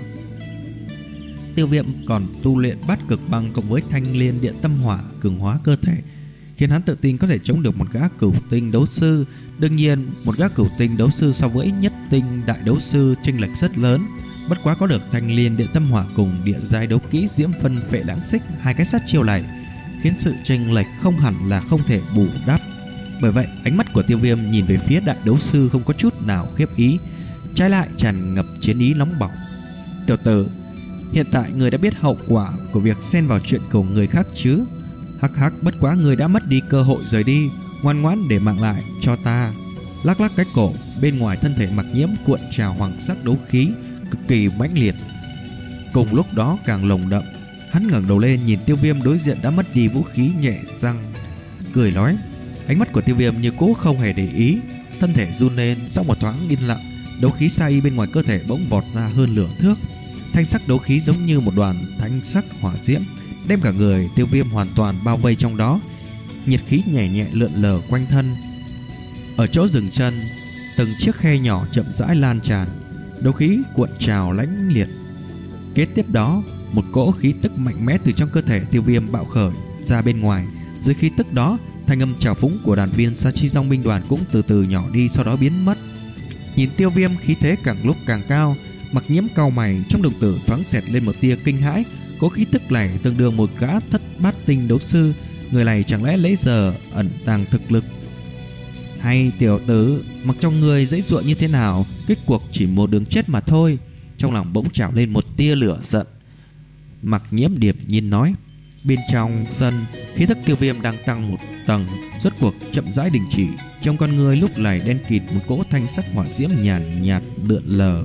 Tiêu Viêm còn tu luyện bát cực băng cộng với Thanh Liên Địa Tâm Hỏa cường hóa cơ thể, khiến hắn tự tin có thể chống được một gã cửu tinh đấu sư. Đương nhiên, một gã cửu tinh đấu sư so với nhất tinh đại đấu sư chênh lệch rất lớn. Bất quá có được Thanh Liên Địa Tâm Hỏa cùng địa giai đấu kỹ Diễm Phân Phệ Lãng Xích, hai cái sát chiêu này khiến sự chênh lệch không hẳn là không thể bù đắp. Bởi vậy, ánh mắt của Tiêu Viêm nhìn về phía đại đấu sư không có chút nào khiếp ý, trái lại tràn ngập chiến ý nóng bỏng. Tiểu tử, hiện tại người đã biết hậu quả của việc xen vào chuyện của người khác chứ? Hắc hắc, bất quá người đã mất đi cơ hội rời đi, ngoan ngoãn để mạng lại cho ta. Lắc lắc cái cổ, bên ngoài thân thể Mặc Nhiễm cuộn trào hoàng sắc đấu khí cực kỳ mãnh liệt, cùng lúc đó càng lồng đậm. Hắn ngẩng đầu lên nhìn Tiêu Viêm đối diện đã mất đi vũ khí, nhẹ răng cười nói. Ánh mắt của Tiêu Viêm như cũ không hề để ý, thân thể run lên. Sau một thoáng yên lặng, đấu khí sa y bên ngoài cơ thể bỗng vọt ra hơn nửa thước. Thanh sắc đấu khí giống như một đoàn thanh sắc hỏa diễm, đem cả người Tiêu Viêm hoàn toàn bao vây trong đó. Nhiệt khí nhẹ nhẹ lượn lờ quanh thân. Ở chỗ dừng chân, từng chiếc khe nhỏ chậm rãi lan tràn, đấu khí cuộn trào lãnh liệt. Kế tiếp đó, một cỗ khí tức mạnh mẽ từ trong cơ thể Tiêu Viêm bạo khởi ra bên ngoài. Dưới khí tức đó, thanh âm trào phúng của đoàn viên Sa Chi Dòng binh đoàn cũng từ từ nhỏ đi, sau đó biến mất. Nhìn Tiêu Viêm khí thế càng lúc càng cao, Mặc Nhiễm cau mày, trong đồng tử thoáng xẹt lên một tia kinh hãi. Cố khí tức này tương đương một gã thất bát tinh đấu sư, người này chẳng lẽ lấy giờ ẩn tàng thực lực? Hay tiểu tử, mặc trong người dãy dụa như thế nào, kết cuộc chỉ một đường chết mà thôi. Trong lòng bỗng trào lên một tia lửa giận. Mặc Nhiễm điệp nhiên nói. Bên trong sân, khí tức Tiêu Viêm đang tăng một tầng, rốt cuộc chậm rãi đình chỉ. Trong con người lúc này đen kịt một cỗ thanh sắc hỏa diễm nhàn nhạt, nhạt lượn lờ.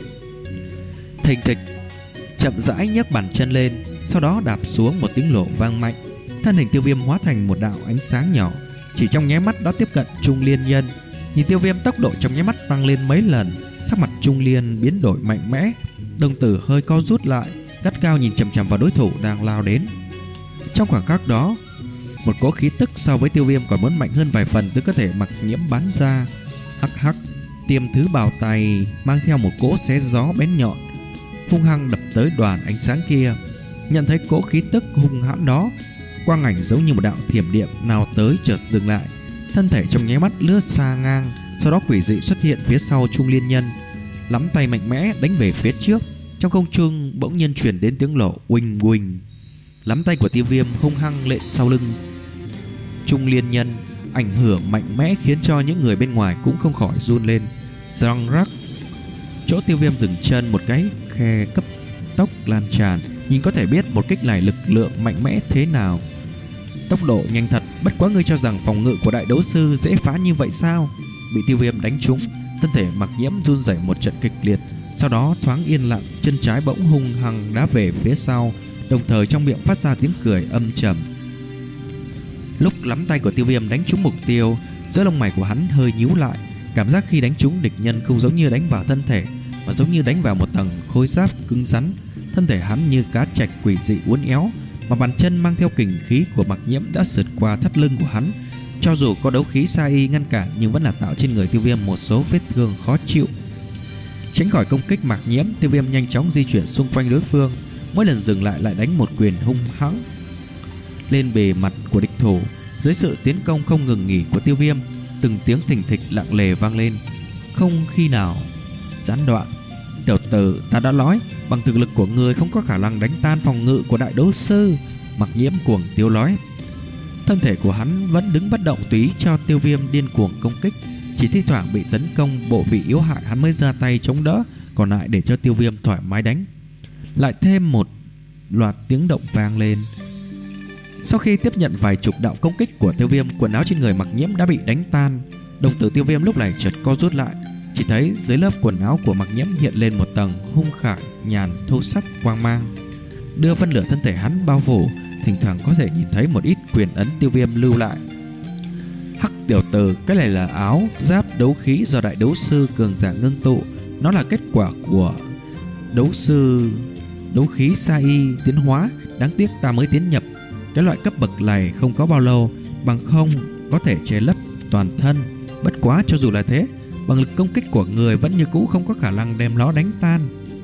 Thình thịch, chậm rãi nhấc bàn chân lên, sau đó đạp xuống một tiếng nổ vang mạnh. Thân hình Tiêu Viêm hóa thành một đạo ánh sáng nhỏ, chỉ trong nháy mắt đã tiếp cận Trung Liên Nhân. Nhìn Tiêu Viêm tốc độ trong nháy mắt tăng lên mấy lần, sắc mặt Trung Liên biến đổi mạnh mẽ, đồng tử hơi co rút lại, gắt gao nhìn chằm chằm vào đối thủ đang lao đến. Trong khoảng khắc đó, một cỗ khí tức so với Tiêu Viêm còn muốn mạnh hơn vài phần từ cơ thể Mặc Nhiễm bắn ra. Hắc hắc, tiêm thứ bào tay mang theo một cỗ xé gió bén nhọn, hung hăng đập tới đoàn ánh sáng kia. Nhận thấy cỗ khí tức hung hãn đó, quang ảnh giống như một đạo thiểm điện nào tới chợt dừng lại, thân thể trong nháy mắt lướt xa ngang, sau đó quỷ dị xuất hiện phía sau Trung Liên Nhân, nắm tay mạnh mẽ đánh về phía trước. Trong không trung bỗng nhiên truyền đến tiếng nổ uỳnh uỳnh. Nắm tay của Tiêu Viêm hung hăng lệnh sau lưng Trung Liên Nhân, ảnh hưởng mạnh mẽ khiến cho những người bên ngoài cũng không khỏi run lên. Răng rắc, chỗ Tiêu Viêm dừng chân, một cái khe cấp tốc lan tràn. Nhìn có thể biết một kích này lực lượng mạnh mẽ thế nào. Tốc độ nhanh thật, bất quá ngươi cho rằng phòng ngự của đại đấu sư dễ phá như vậy sao? Bị Tiêu Viêm đánh trúng, thân thể Mặc Nhiễm run rẩy một trận kịch liệt, sau đó thoáng yên lặng, chân trái bỗng hung hăng đá về phía sau, đồng thời trong miệng phát ra tiếng cười âm trầm. Lúc nắm tay của Tiêu Viêm đánh trúng mục tiêu, giữa lông mày của hắn hơi nhíu lại. Cảm giác khi đánh trúng địch nhân không giống như đánh vào thân thể, mà giống như đánh vào một tầng khối giáp cứng rắn. Thân thể hắn như cá trạch quỷ dị uốn éo, mà bàn chân mang theo kình khí của Mặc Nhiễm đã sượt qua thắt lưng của hắn. Cho dù có đấu khí sa y ngăn cản, nhưng vẫn là tạo trên người Tiêu Viêm một số vết thương khó chịu. Tránh khỏi công kích Mặc Nhiễm, Tiêu Viêm nhanh chóng di chuyển xung quanh đối phương, mỗi lần dừng lại lại đánh một quyền hung hãng. lên bề mặt của địch thủ. Dưới sự tiến công không ngừng nghỉ của Tiêu Viêm, từng tiếng thình thịch lặng lề vang lên, không khi nào gián đoạn. Tiểu tử, ta đã nói, bằng thực lực của người không có khả năng đánh tan phòng ngự của đại đấu sư. Mặc Nhiễm cuồng tiếu nói. Thân thể của hắn vẫn đứng bất động, tùy cho Tiêu Viêm điên cuồng công kích. Chỉ thi thoảng bị tấn công bộ vị yếu hại hắn mới ra tay chống đỡ, còn lại để cho Tiêu Viêm thoải mái đánh. Lại thêm một loạt tiếng động vang lên. Sau khi tiếp nhận vài chục đạo công kích của Tiêu Viêm, quần áo trên người Mặc Nhiễm đã bị đánh tan. Đồng tử Tiêu Viêm lúc này chợt co rút lại, chỉ thấy dưới lớp quần áo của Mặc Nhiễm hiện lên một tầng hung khải nhàn thô sắc quang mang, đưa phân lửa thân thể hắn bao phủ. Thỉnh thoảng có thể nhìn thấy một ít quyền ấn Tiêu Viêm lưu lại. Hắc tiểu tử, cái này là áo giáp đấu khí do đại đấu sư cường giả ngưng tụ. Nó là kết quả của đấu sư đấu khí sa y tiến hóa. Đáng tiếc ta mới tiến nhập cái loại cấp bậc này không có bao lâu, bằng không có thể che lấp toàn thân. Bất quá cho dù là thế, bằng lực công kích của người vẫn như cũ không có khả năng đem nó đánh tan.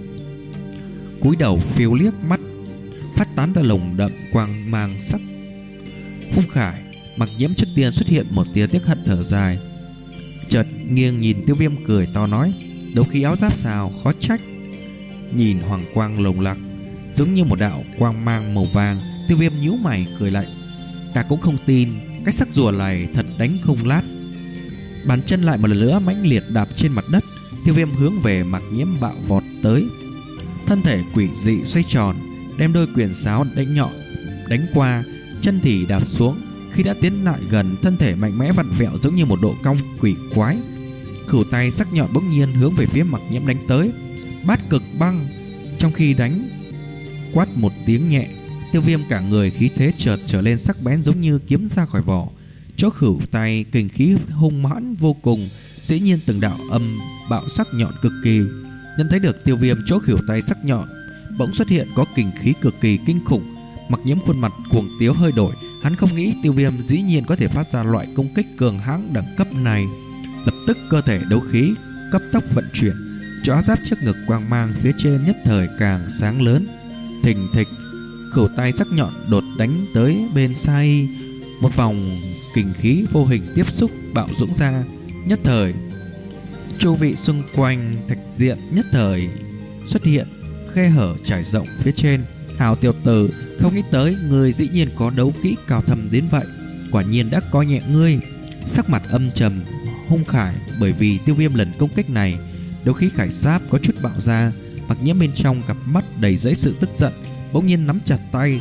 Cúi đầu phiêu liếc mắt, phát tán ra lồng đậm quang mang sắc hung khải, Mặc Nhiễm trước tiên xuất hiện một tia tiếc hận thở dài, chợt nghiêng nhìn Tiêu Viêm cười to nói: đấu khí áo giáp sao, khó trách. Nhìn hoàng quang lồng lặc giống như một đạo quang mang màu vàng, Tiêu Viêm nhíu mày cười lạnh. Ta cũng không tin cái sắc rùa này thật đánh không lát. Bàn chân lại một lần nữa mãnh liệt đạp trên mặt đất. Tiêu Viêm hướng về Mặc Nhiễm bạo vọt tới, thân thể quỷ dị xoay tròn, đem đôi quyền sáo đánh nhọn đánh qua, chân thì đạp xuống. Khi đã tiến lại gần, thân thể mạnh mẽ vặn vẹo giống như một độ cong quỷ quái. Khửu tay sắc nhọn bỗng nhiên hướng về phía Mặc Nhiễm đánh tới. Bát cực băng. Trong khi đánh, quát một tiếng nhẹ, Tiêu Viêm cả người khí thế chợt trở lên sắc bén giống như kiếm ra khỏi vỏ. Chỗ khửu tay kình khí hung mãnh vô cùng, dĩ nhiên từng đạo âm bạo sắc nhọn cực kỳ. Nhận thấy được Tiêu Viêm chỗ khửu tay sắc nhọn bỗng xuất hiện có kình khí cực kỳ kinh khủng, Mặc Nhiễm khuôn mặt cuồng tiếu hơi đổi. Hắn không nghĩ Tiêu Viêm dĩ nhiên có thể phát ra loại công kích cường hãn đẳng cấp này. Lập tức cơ thể đấu khí cấp tốc vận chuyển, chỗ áo giáp trước ngực quang mang phía trên nhất thời càng sáng lớn. Thình thịch, khửu tay sắc nhọn đột đánh tới bên sai, một vòng kình khí vô hình tiếp xúc bạo dũng ra. Nhất thời chu vị xung quanh thạch diện nhất thời xuất hiện khe hở trải rộng phía trên. Hào tiểu tử, không nghĩ tới người dĩ nhiên có đấu kỹ cao thâm đến vậy, quả nhiên đã coi nhẹ ngươi. Sắc mặt âm trầm hung khải, bởi vì Tiêu Viêm lần công kích này đấu khí khải giáp có chút bạo ra. Mặc Nhiễm bên trong cặp mắt đầy dẫy sự tức giận, bỗng nhiên nắm chặt tay,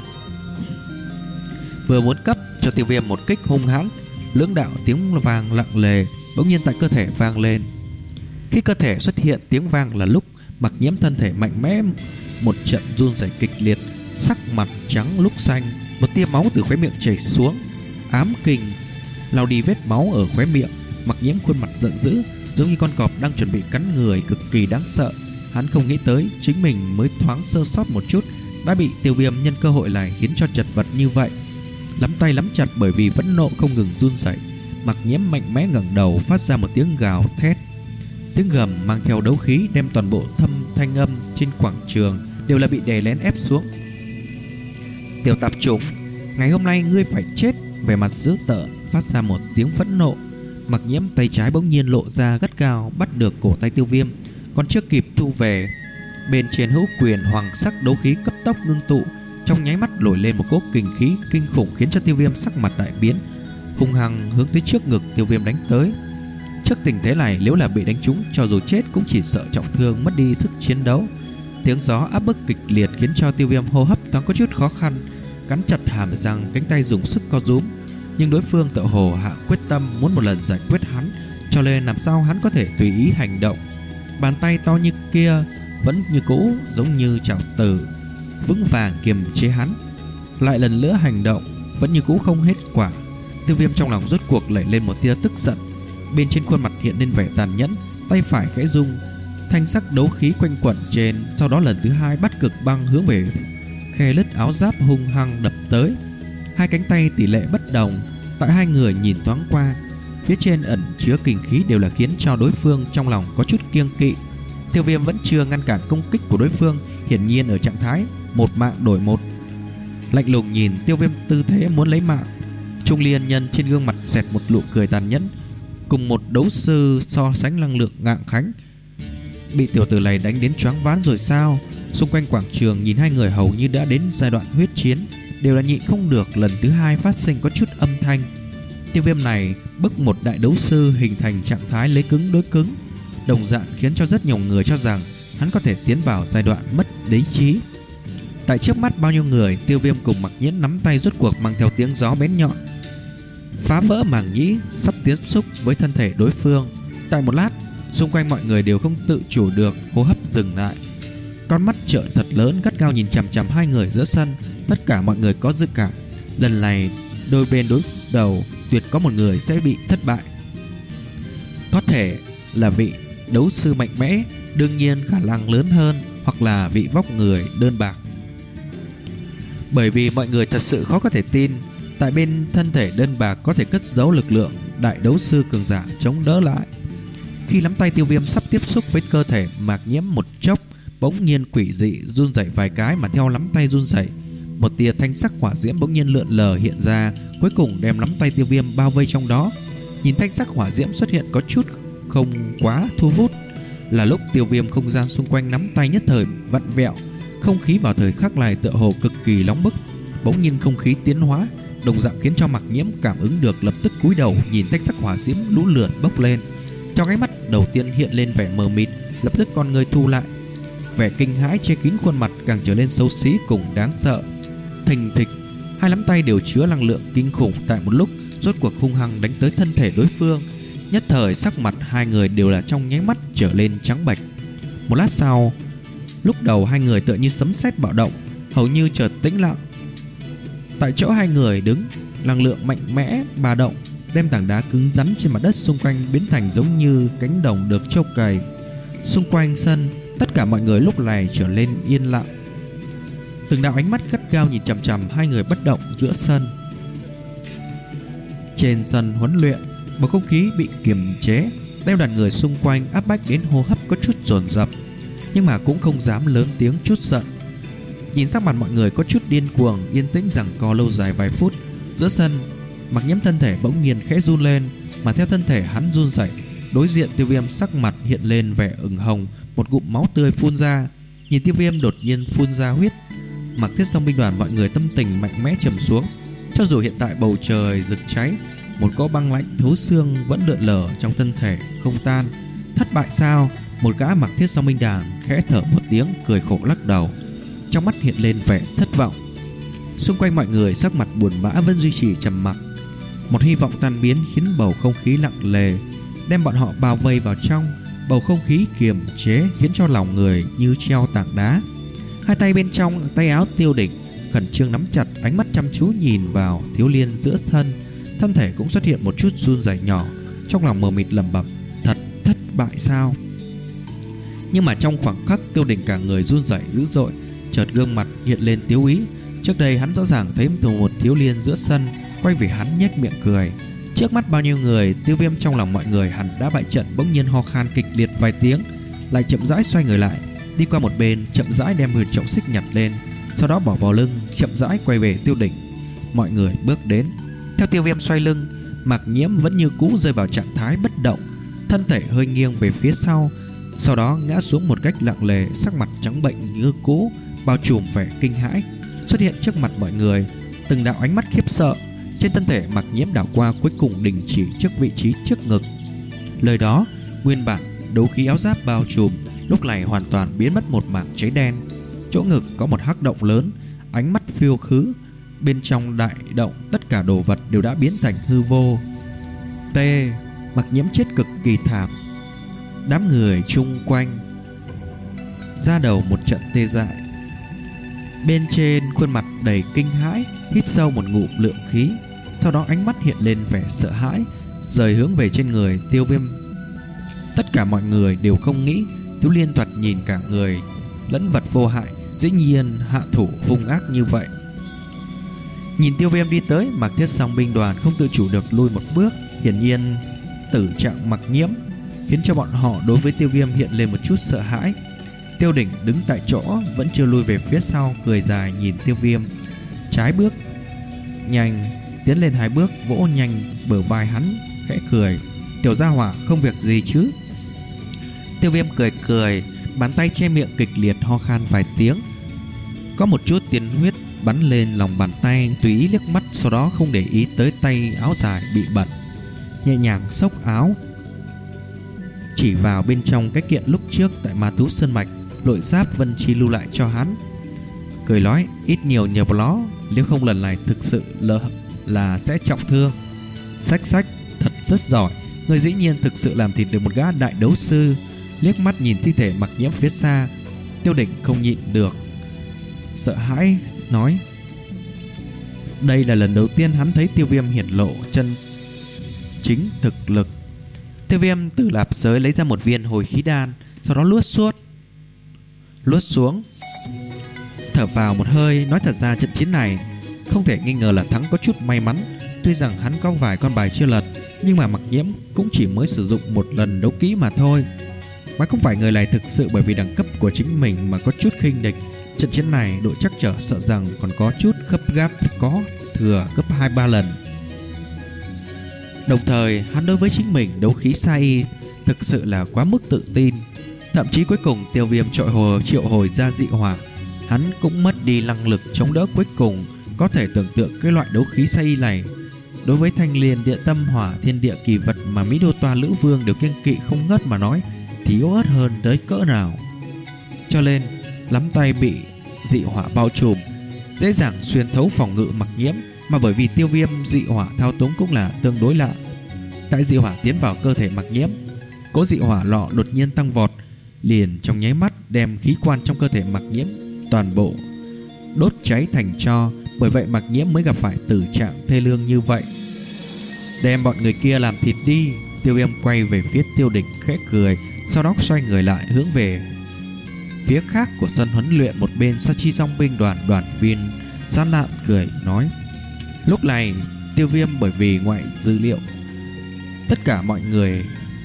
vừa muốn cấp cho Tiêu Viêm một kích hung hãn. Lưỡng đạo tiếng vang lặng lề bỗng nhiên tại cơ thể vang lên. Khi cơ thể xuất hiện tiếng vang là lúc Mặc Nhiễm thân thể mạnh mẽ một trận run rẩy kịch liệt, sắc mặt trắng lúc xanh, một tia máu từ khóe miệng chảy xuống. Ám kình lau đi vết máu ở khóe miệng. Mặc Nhiễm khuôn mặt giận dữ, giống như con cọp đang chuẩn bị cắn người, cực kỳ đáng sợ. Hắn không nghĩ tới chính mình mới thoáng sơ sót một chút đã bị Tiêu Viêm nhân cơ hội này khiến cho chật vật như vậy. Lắm tay lắm chặt bởi vì phẫn nộ không ngừng run rẩy, Mặc Nhiễm mạnh mẽ ngẩng đầu phát ra một tiếng gào thét. Tiếng gầm mang theo đấu khí đem toàn bộ thâm thanh âm trên quảng trường đều là bị đè lén ép xuống. Tiểu tạp chủng, ngày hôm nay ngươi phải chết. Vẻ mặt dữ tợn phát ra một tiếng phẫn nộ. Mặc Nhiễm tay trái bỗng nhiên lộ ra gắt gao bắt được cổ tay Tiêu Viêm, còn chưa kịp thu về, bên trên hữu quyền hoàng sắc đấu khí cấp tốc ngưng tụ, trong nháy mắt nổi lên một cỗ kình khí kinh khủng khiến cho Tiêu Viêm sắc mặt đại biến, hung hăng hướng tới trước ngực Tiêu Viêm đánh tới. Trước tình thế này, nếu là bị đánh trúng, cho dù chết cũng chỉ sợ trọng thương, mất đi sức chiến đấu. Tiếng gió áp bức kịch liệt khiến cho Tiêu Viêm hô hấp thoáng có chút khó khăn, cắn chặt hàm răng, cánh tay dùng sức co rúm. Nhưng đối phương tự hồ hạ quyết tâm muốn một lần giải quyết hắn, cho nên làm sao hắn có thể tùy ý hành động. Bàn tay to như kia vẫn như cũ giống như chảo tử, vững vàng kiềm chế hắn. Lại lần nữa hành động vẫn như cũ không hết quả. Tiêu Viêm trong lòng rốt cuộc nảy lên một tia tức giận, bên trên khuôn mặt hiện lên vẻ tàn nhẫn, tay phải khẽ rung, thanh sắc đấu khí quanh quẩn trên, sau đó lần thứ hai bắt cực băng hướng về khe lứt áo giáp hung hăng đập tới. Hai cánh tay tỷ lệ bất đồng, tại hai người nhìn thoáng qua, phía trên ẩn chứa kình khí đều là khiến cho đối phương trong lòng có chút kiêng kỵ. Tiêu Viêm vẫn chưa ngăn cản công kích của đối phương, hiển nhiên ở trạng thái một mạng đổi một. lạnh lùng nhìn Tiêu Viêm tư thế muốn lấy mạng. Trung Liên Nhân trên gương mặt xẹt một nụ cười tàn nhẫn. Cùng một đấu sư so sánh năng lượng ngạng khánh, bị tiểu tử này đánh đến choáng váng rồi sao? Xung quanh quảng trường nhìn hai người hầu như đã đến giai đoạn huyết chiến, đều là nhịn không được lần thứ hai phát sinh có chút âm thanh. Tiêu Viêm này bức một đại đấu sư hình thành trạng thái lấy cứng đối cứng, đồng dạng khiến cho rất nhiều người cho rằng hắn có thể tiến vào giai đoạn mất lý trí. Tại trước mắt bao nhiêu người, Tiêu Viêm cùng Mặc Nhiễn nắm tay rốt cuộc mang theo tiếng gió bén nhọn, phá vỡ màng nhĩ, sắp tiếp xúc với thân thể đối phương. Tại một lát, xung quanh mọi người đều không tự chủ được hô hấp dừng lại. Con mắt trợn thật lớn gắt gao nhìn chằm chằm hai người giữa sân. Tất cả mọi người có dự cảm lần này đôi bên đối đầu tuyệt có một người sẽ bị thất bại. Có thể là vị đấu sư mạnh mẽ, đương nhiên khả năng lớn hơn, hoặc là vị vóc người đơn bạc. Bởi vì mọi người thật sự khó có thể tin tại bên thân thể đơn bạc có thể cất giấu lực lượng đại đấu sư cường giả chống đỡ lại. Khi nắm tay Tiêu Viêm sắp tiếp xúc với cơ thể Mạc Nhiễm một chốc, bỗng nhiên quỷ dị run rẩy vài cái, mà theo nắm tay run rẩy, một tia thanh sắc hỏa diễm bỗng nhiên lượn lờ hiện ra, cuối cùng đem nắm tay Tiêu Viêm bao vây trong đó. Nhìn thanh sắc hỏa diễm xuất hiện có chút không quá thu hút, là lúc Tiêu Viêm không gian xung quanh nắm tay nhất thời vặn vẹo. Không khí vào thời khắc này tựa hồ cực kỳ nóng bức. Bỗng nhiên không khí tiến hóa, đồng dạng khiến cho Mạc Nhiễm cảm ứng được, lập tức cúi đầu nhìn thanh sắc hỏa diễm lũ lượt bốc lên. Trong ánh mắt đầu tiên hiện lên vẻ mờ mịt, lập tức con người thu lại, vẻ kinh hãi che kín khuôn mặt càng trở nên xấu xí cùng đáng sợ. Thình thịch, hai nắm tay đều chứa năng lượng kinh khủng, tại một lúc rốt cuộc hung hăng đánh tới thân thể đối phương. Nhất thời sắc mặt hai người đều là trong nháy mắt trở lên trắng bệch. Một lát sau, lúc đầu hai người tựa như sấm sét bạo động, hầu như chợt tĩnh lặng. Tại chỗ hai người đứng, năng lượng mạnh mẽ bà động, đem tảng đá cứng rắn trên mặt đất xung quanh biến thành giống như cánh đồng được trâu cày. Xung quanh sân, tất cả mọi người lúc này trở lên yên lặng. Từng đạo ánh mắt gắt gao nhìn chằm chằm hai người bất động giữa sân. Trên sân huấn luyện, bầu không khí bị kiềm chế, đem đoàn người xung quanh áp bách đến hô hấp có chút dồn dập, nhưng mà cũng không dám lớn tiếng chút giận. Nhìn sắc mặt mọi người có chút điên cuồng, yên tĩnh giằng co lâu dài vài phút. Giữa sân, Mạc Nhiễm thân thể bỗng nhiên khẽ run lên, mà theo thân thể hắn run rẩy, đối diện Tiêu Viêm sắc mặt hiện lên vẻ ửng hồng, một ngụm máu tươi phun ra. Nhìn Tiêu Viêm đột nhiên phun ra huyết, Mặc Thiết Song binh đoàn mọi người tâm tình mạnh mẽ trầm xuống. Cho dù hiện tại bầu trời rực cháy, một cỗ băng lạnh thấu xương vẫn lượn lờ trong thân thể không tan. Thất bại sao? Một gã Mặc Thiết Song binh đoàn khẽ thở một tiếng, cười khổ lắc đầu, trong mắt hiện lên vẻ thất vọng. Xung quanh mọi người sắc mặt buồn bã vẫn duy trì trầm mặc. Một hy vọng tan biến khiến bầu không khí nặng nề đem bọn họ bao vây vào trong. Bầu không khí kiềm chế khiến cho lòng người như treo tảng đá. Hai tay bên trong tay áo Tiêu Đỉnh khẩn trương nắm chặt, ánh mắt chăm chú nhìn vào thiếu liên giữa sân. Thân thể cũng xuất hiện một chút run rẩy nhỏ, trong lòng mờ mịt lẩm bẩm: thật thất bại sao? Nhưng mà trong khoảng khắc Tiêu Đỉnh cả người run rẩy dữ dội, chợt gương mặt hiện lên tiếu ý. Trước đây hắn rõ ràng thấy một thiếu liên giữa sân quay về hắn nhếch miệng cười. Trước mắt bao nhiêu người, Tiêu Viêm trong lòng mọi người hẳn đã bại trận, bỗng nhiên ho khan kịch liệt vài tiếng, lại chậm rãi xoay người lại, đi qua một bên, chậm rãi đem huyền trọng xích nhặt lên, sau đó bỏ vào lưng, chậm rãi quay về Tiêu Đỉnh. Mọi người bước đến, theo Tiêu Viêm xoay lưng, Mạc Nhiễm vẫn như cũ rơi vào trạng thái bất động, thân thể hơi nghiêng về phía sau, sau đó ngã xuống một cách lặng lề, sắc mặt trắng bệnh như cũ, bao trùm vẻ kinh hãi xuất hiện trước mặt mọi người. Từng đạo ánh mắt khiếp sợ trên thân thể Mạc Nhiễm đảo qua, cuối cùng đình chỉ trước vị trí trước ngực. Lời đó, nguyên bản đấu khí áo giáp bao trùm lúc này hoàn toàn biến mất một mảng cháy đen. Chỗ ngực có một hắc động lớn, ánh mắt phiêu khứ. Bên trong đại động tất cả đồ vật đều đã biến thành hư vô. T. Mạc Nhiễm chết cực kỳ thảm. Đám người chung quanh ra đầu một trận tê dại. Bên trên khuôn mặt đầy kinh hãi, hít sâu một ngụm lượng khí, sau đó ánh mắt hiện lên vẻ sợ hãi, rời hướng về trên người Tiêu Viêm. Tất cả mọi người đều không nghĩ Thiếu Liên thoạt nhìn cả người lẫn vật vô hại, dĩ nhiên hạ thủ hung ác như vậy. Nhìn Tiêu Viêm đi tới, Mạc Thiết Song binh đoàn không tự chủ được lùi một bước. Hiển nhiên tử trạng Mạc Nhiễm khiến cho bọn họ đối với Tiêu Viêm hiện lên một chút sợ hãi. Tiêu Đỉnh đứng tại chỗ vẫn chưa lui về phía sau, cười dài nhìn Tiêu Viêm. trái bước nhanh, tiến lên hai bước, vỗ nhanh bờ vai hắn, khẽ cười: "Tiểu gia hỏa, không việc gì chứ?" Tiêu Viêm cười cười, bàn tay che miệng kịch liệt ho khan vài tiếng. Có một chút tiên huyết bắn lên lòng bàn tay, tùy ý liếc mắt, sau đó không để ý tới tay áo dài bị bẩn, nhẹ nhàng xốc áo, chỉ vào bên trong cái kiện lúc trước tại Ma Thú Sơn Mạch nội giáp Vân Chi lưu lại cho hắn, cười nói: "Ít nhiều nhờ vào nó, nếu không lần này thực sự lỡ là sẽ trọng thương." Sách sách, thật rất giỏi, người dĩ nhiên thực sự làm thịt được một gã đại đấu sư. Liếc mắt nhìn thi thể Mặc Nhiễm phía xa, Tiêu Đỉnh không nhịn được sợ hãi nói: đây là lần đầu tiên hắn thấy Tiêu Viêm hiển lộ chân chính thực lực. Tiêu Viêm từ lạp giới lấy ra một viên hồi khí đan, sau đó luốt suốt luốt xuống, thở vào một hơi, nói thật ra trận chiến này không thể nghi ngờ là thắng có chút may mắn. Tuy rằng hắn có vài con bài chưa lật, nhưng mà Mặc Nhiễm cũng chỉ mới sử dụng một lần đấu kỹ mà thôi. Mà không phải người này thực sự bởi vì đẳng cấp của chính mình mà có chút khinh địch. Trận chiến này độ chắc trở sợ rằng còn có chút gấp gáp, có thừa gấp hai ba lần. Đồng thời hắn đối với chính mình đấu khí sai thực sự là quá mức tự tin. Thậm chí cuối cùng Tiêu Viêm trọi hồi triệu hồi ra dị hỏa, hắn cũng mất đi năng lực chống đỡ cuối cùng. Có thể tưởng tượng cái loại đấu khí sai này đối với thanh liên, địa tâm, hỏa, thiên địa kỳ vật mà Mỹ Đô Toa Lữ Vương đều kiêng kỵ không ngớt mà nói thì yếu ớt hơn tới cỡ nào. Cho nên lắm tay bị dị hỏa bao trùm, dễ dàng xuyên thấu phòng ngự Mặc Nhiễm. Mà bởi vì Tiêu Viêm dị hỏa thao túng cũng là tương đối lạ. Tại dị hỏa tiến vào cơ thể Mặc Nhiễm, cỗ dị hỏa lọ đột nhiên tăng vọt, liền trong nháy mắt đem khí quan trong cơ thể Mặc Nhiễm toàn bộ đốt cháy thành tro. Bởi vậy Mặc Nhiễm mới gặp phải tử trạng thê lương như vậy. Đem bọn người kia làm thịt đi. Tiêu Viêm quay về phía Tiêu Đỉnh khẽ cười, sau đó xoay người lại hướng về phía khác của sân huấn luyện. Một bên Sa Chi Dòng binh đoàn đoàn viên sán lạn cười nói: lúc này Tiêu Viêm bởi vì ngoại dữ liệu tất cả mọi người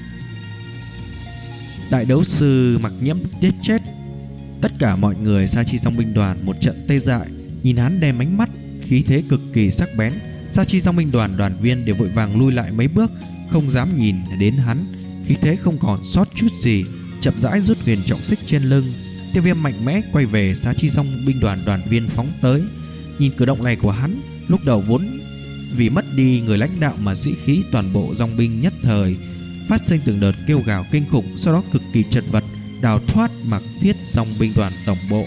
đại đấu sư Mặc Nhiễm giết chết tất cả mọi người. Sa Chi Dòng binh đoàn một trận tê dại, nhìn hắn đem ánh mắt khí thế cực kỳ sắc bén. Sa Chi Dòng binh đoàn đoàn viên đều vội vàng lui lại mấy bước, không dám nhìn đến hắn. Khí thế không còn sót chút gì, chậm rãi rút huyền trọng xích trên lưng. Tiêu Viêm mạnh mẽ quay về Sa Chi Dòng binh đoàn đoàn viên phóng tới. Nhìn cử động này của hắn, lúc đầu vốn vì mất đi người lãnh đạo mà sĩ khí toàn bộ dòng binh nhất thời phát sinh từng đợt kêu gào kinh khủng, sau đó cực kỳ chật vật đào thoát Mặc Thiết dòng binh đoàn tổng bộ.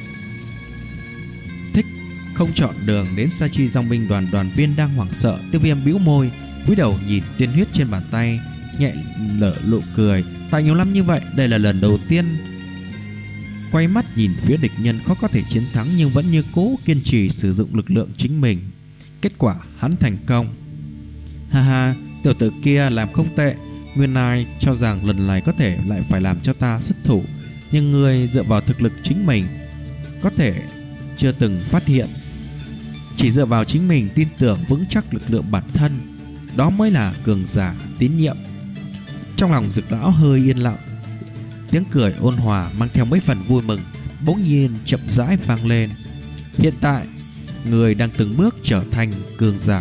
Thích không chọn đường đến Sa Chi dòng binh đoàn đoàn viên đang hoảng sợ. Tiêu Viêm bĩu môi, cúi đầu nhìn tiên huyết trên bàn tay, nhẹ nở nụ cười. Tại nhiều năm như vậy, đây là lần đầu tiên quay mắt nhìn phía địch nhân khó có thể chiến thắng, nhưng vẫn như cố kiên trì sử dụng lực lượng chính mình. Kết quả hắn thành công. Ha ha, tiểu tử kia làm không tệ. Nguyên lai cho rằng lần này có thể lại phải làm cho ta xuất thủ, nhưng ngươi dựa vào thực lực chính mình có thể chưa từng phát hiện. Chỉ dựa vào chính mình tin tưởng vững chắc lực lượng bản thân, đó mới là cường giả tín nhiệm. Trong lòng Dực lão hơi yên lặng, tiếng cười ôn hòa mang theo mấy phần vui mừng bỗng nhiên chậm rãi vang lên. Hiện tại người đang từng bước trở thành cường giả.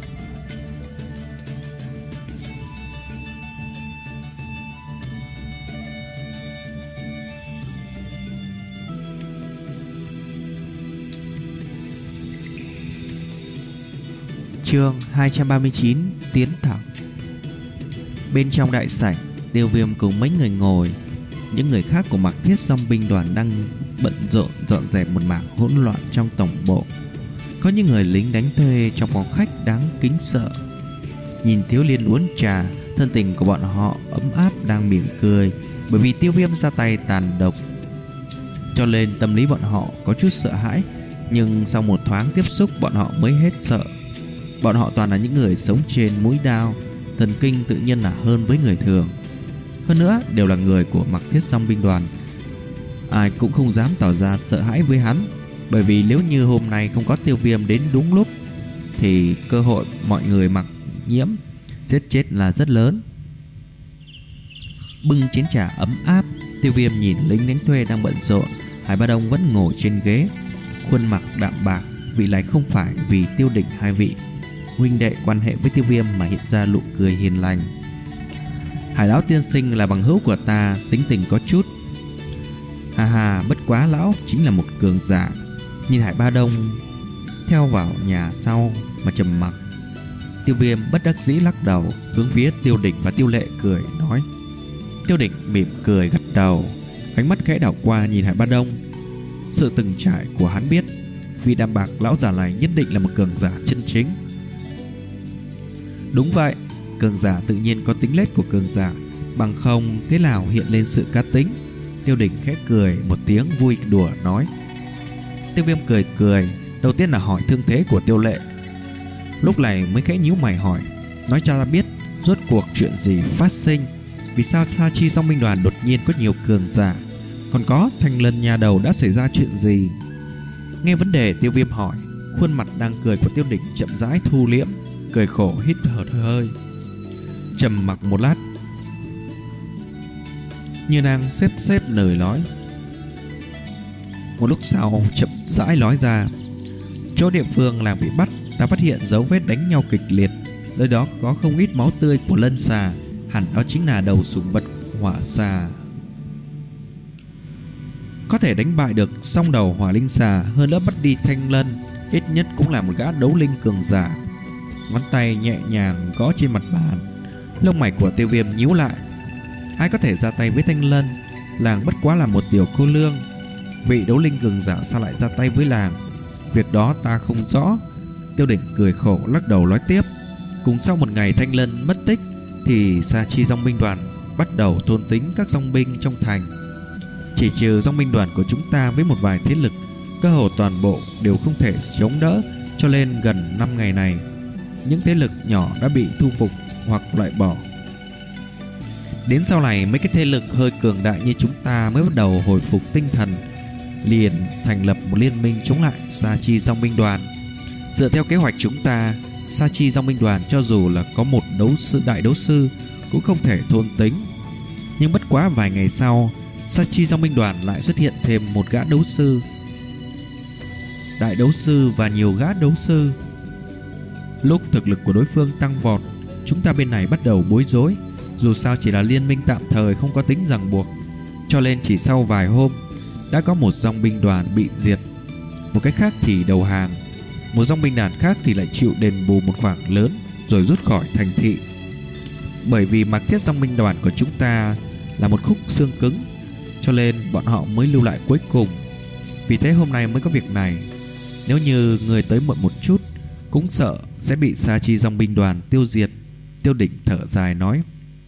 Chương hai trăm ba mươi chín, tiến thẳng. Bên trong đại sảnh, Tiêu Viêm cùng mấy người ngồi. Những người khác của Mặc Thiết dòng binh đoàn đang bận rộn dọn dẹp một mảng hỗn loạn trong tổng bộ. Có những người lính đánh thuê trong phòng khách đáng kính sợ. Nhìn thiếu liên uống trà, thân tình của bọn họ ấm áp đang mỉm cười. Bởi vì Tiêu Viêm ra tay tàn độc, cho nên tâm lý bọn họ có chút sợ hãi. Nhưng sau một thoáng tiếp xúc, bọn họ mới hết sợ. Bọn họ toàn là những người sống trên mũi đao, thần kinh tự nhiên là hơn với người thường. Hơn nữa đều là người của Mặc Thiết dòng binh đoàn. Ai cũng không dám tỏ ra sợ hãi với hắn, bởi vì nếu như hôm nay không có Tiêu Viêm đến đúng lúc thì cơ hội mọi người Mặc Nhiễm giết chết là rất lớn. Bưng chén trà ấm áp, Tiêu Viêm nhìn lính đánh thuê đang bận rộn. Hải Ba Đông vẫn ngồi trên ghế, khuôn mặt đạm bạc, vị lại không phải vì Tiêu Đỉnh hai vị huynh đệ quan hệ với Tiêu Viêm mà hiện ra nụ cười hiền lành. Hải lão tiên sinh là bằng hữu của ta, tính tình có chút. Hà hà, bất quá lão chính là một cường giả. Nhìn Hải Ba Đông theo vào nhà sau mà trầm mặc. Tiêu Viêm bất đắc dĩ lắc đầu, hướng phía Tiêu Đỉnh và Tiêu Lệ cười nói. Tiêu Đỉnh mỉm cười gật đầu, ánh mắt khẽ đảo qua nhìn Hải Ba Đông. Sự từng trải của hắn biết, vị đạm bạc lão già này nhất định là một cường giả chân chính. Đúng vậy, cường giả tự nhiên có tính lết của cường giả, bằng không thế nào hiện lên sự cá tính. Tiêu Đỉnh khẽ cười một tiếng vui đùa nói. Tiêu Viêm cười cười, đầu tiên là hỏi thương thế của Tiêu Lệ, lúc này mới khẽ nhíu mày hỏi, nói cho ta biết rốt cuộc chuyện gì phát sinh, vì sao Sa Chi Dòng binh đoàn đột nhiên có nhiều cường giả, còn có Thanh Lân nhà đầu đã xảy ra chuyện gì. Nghe vấn đề Tiêu Viêm hỏi, khuôn mặt đang cười của Tiêu Đỉnh chậm rãi thu liễm, cười khổ hít thở hơi, trầm mặc một lát, như đang xếp xếp lời nói. Một lúc sau chậm rãi nói ra, chỗ địa phương làm bị bắt, ta phát hiện dấu vết đánh nhau kịch liệt, nơi đó có không ít máu tươi của lân xà, hẳn đó chính là đầu sủng vật hỏa xà. Có thể đánh bại được song đầu hỏa linh xà, hơn nữa bắt đi Thanh Lân, ít nhất cũng là một gã đấu linh cường giả. Ngón tay nhẹ nhàng gõ trên mặt bàn, lông mày của Tiêu Viêm nhíu lại. Ai có thể ra tay với Thanh Lân? Làng bất quá là một tiểu cô lương, vị đấu linh cường giả sao lại ra tay với làng? Việc đó ta không rõ. Tiêu Đỉnh cười khổ lắc đầu nói tiếp. Cùng sau một ngày Thanh Lân mất tích thì Sa Chi Dòng binh đoàn bắt đầu thôn tính các dòng binh trong thành. Chỉ trừ dòng binh đoàn của chúng ta với một vài thế lực, cơ hồ toàn bộ đều không thể chống đỡ, cho nên gần năm ngày này những thế lực nhỏ đã bị thu phục hoặc loại bỏ. Đến sau này mấy cái thế lực hơi cường đại như chúng ta mới bắt đầu hồi phục tinh thần, liền thành lập một liên minh chống lại Sa Chi Dòng binh đoàn. Dựa theo kế hoạch chúng ta, Sa Chi Dòng binh đoàn cho dù là có một đấu sư đại đấu sư cũng không thể thôn tính. Nhưng bất quá vài ngày sau, Sa Chi Dòng binh đoàn lại xuất hiện thêm một gã đấu sư, đại đấu sư và nhiều gã đấu sư. Lúc thực lực của đối phương tăng vọt, chúng ta bên này bắt đầu bối rối. Dù sao chỉ là liên minh tạm thời, không có tính ràng buộc, cho nên chỉ sau vài hôm đã có một dòng binh đoàn bị diệt, một cách khác thì đầu hàng, một dòng binh đoàn khác thì lại chịu đền bù một khoản lớn rồi rút khỏi thành thị. Bởi vì mặc thiết dòng binh đoàn của chúng ta là một khúc xương cứng, cho nên bọn họ mới lưu lại cuối cùng. Vì thế hôm nay mới có việc này. Nếu như người tới muộn một chút, cũng sợ sẽ bị Sa Chi Dòng binh đoàn tiêu diệt. Tiêu Đỉnh thở dài nói.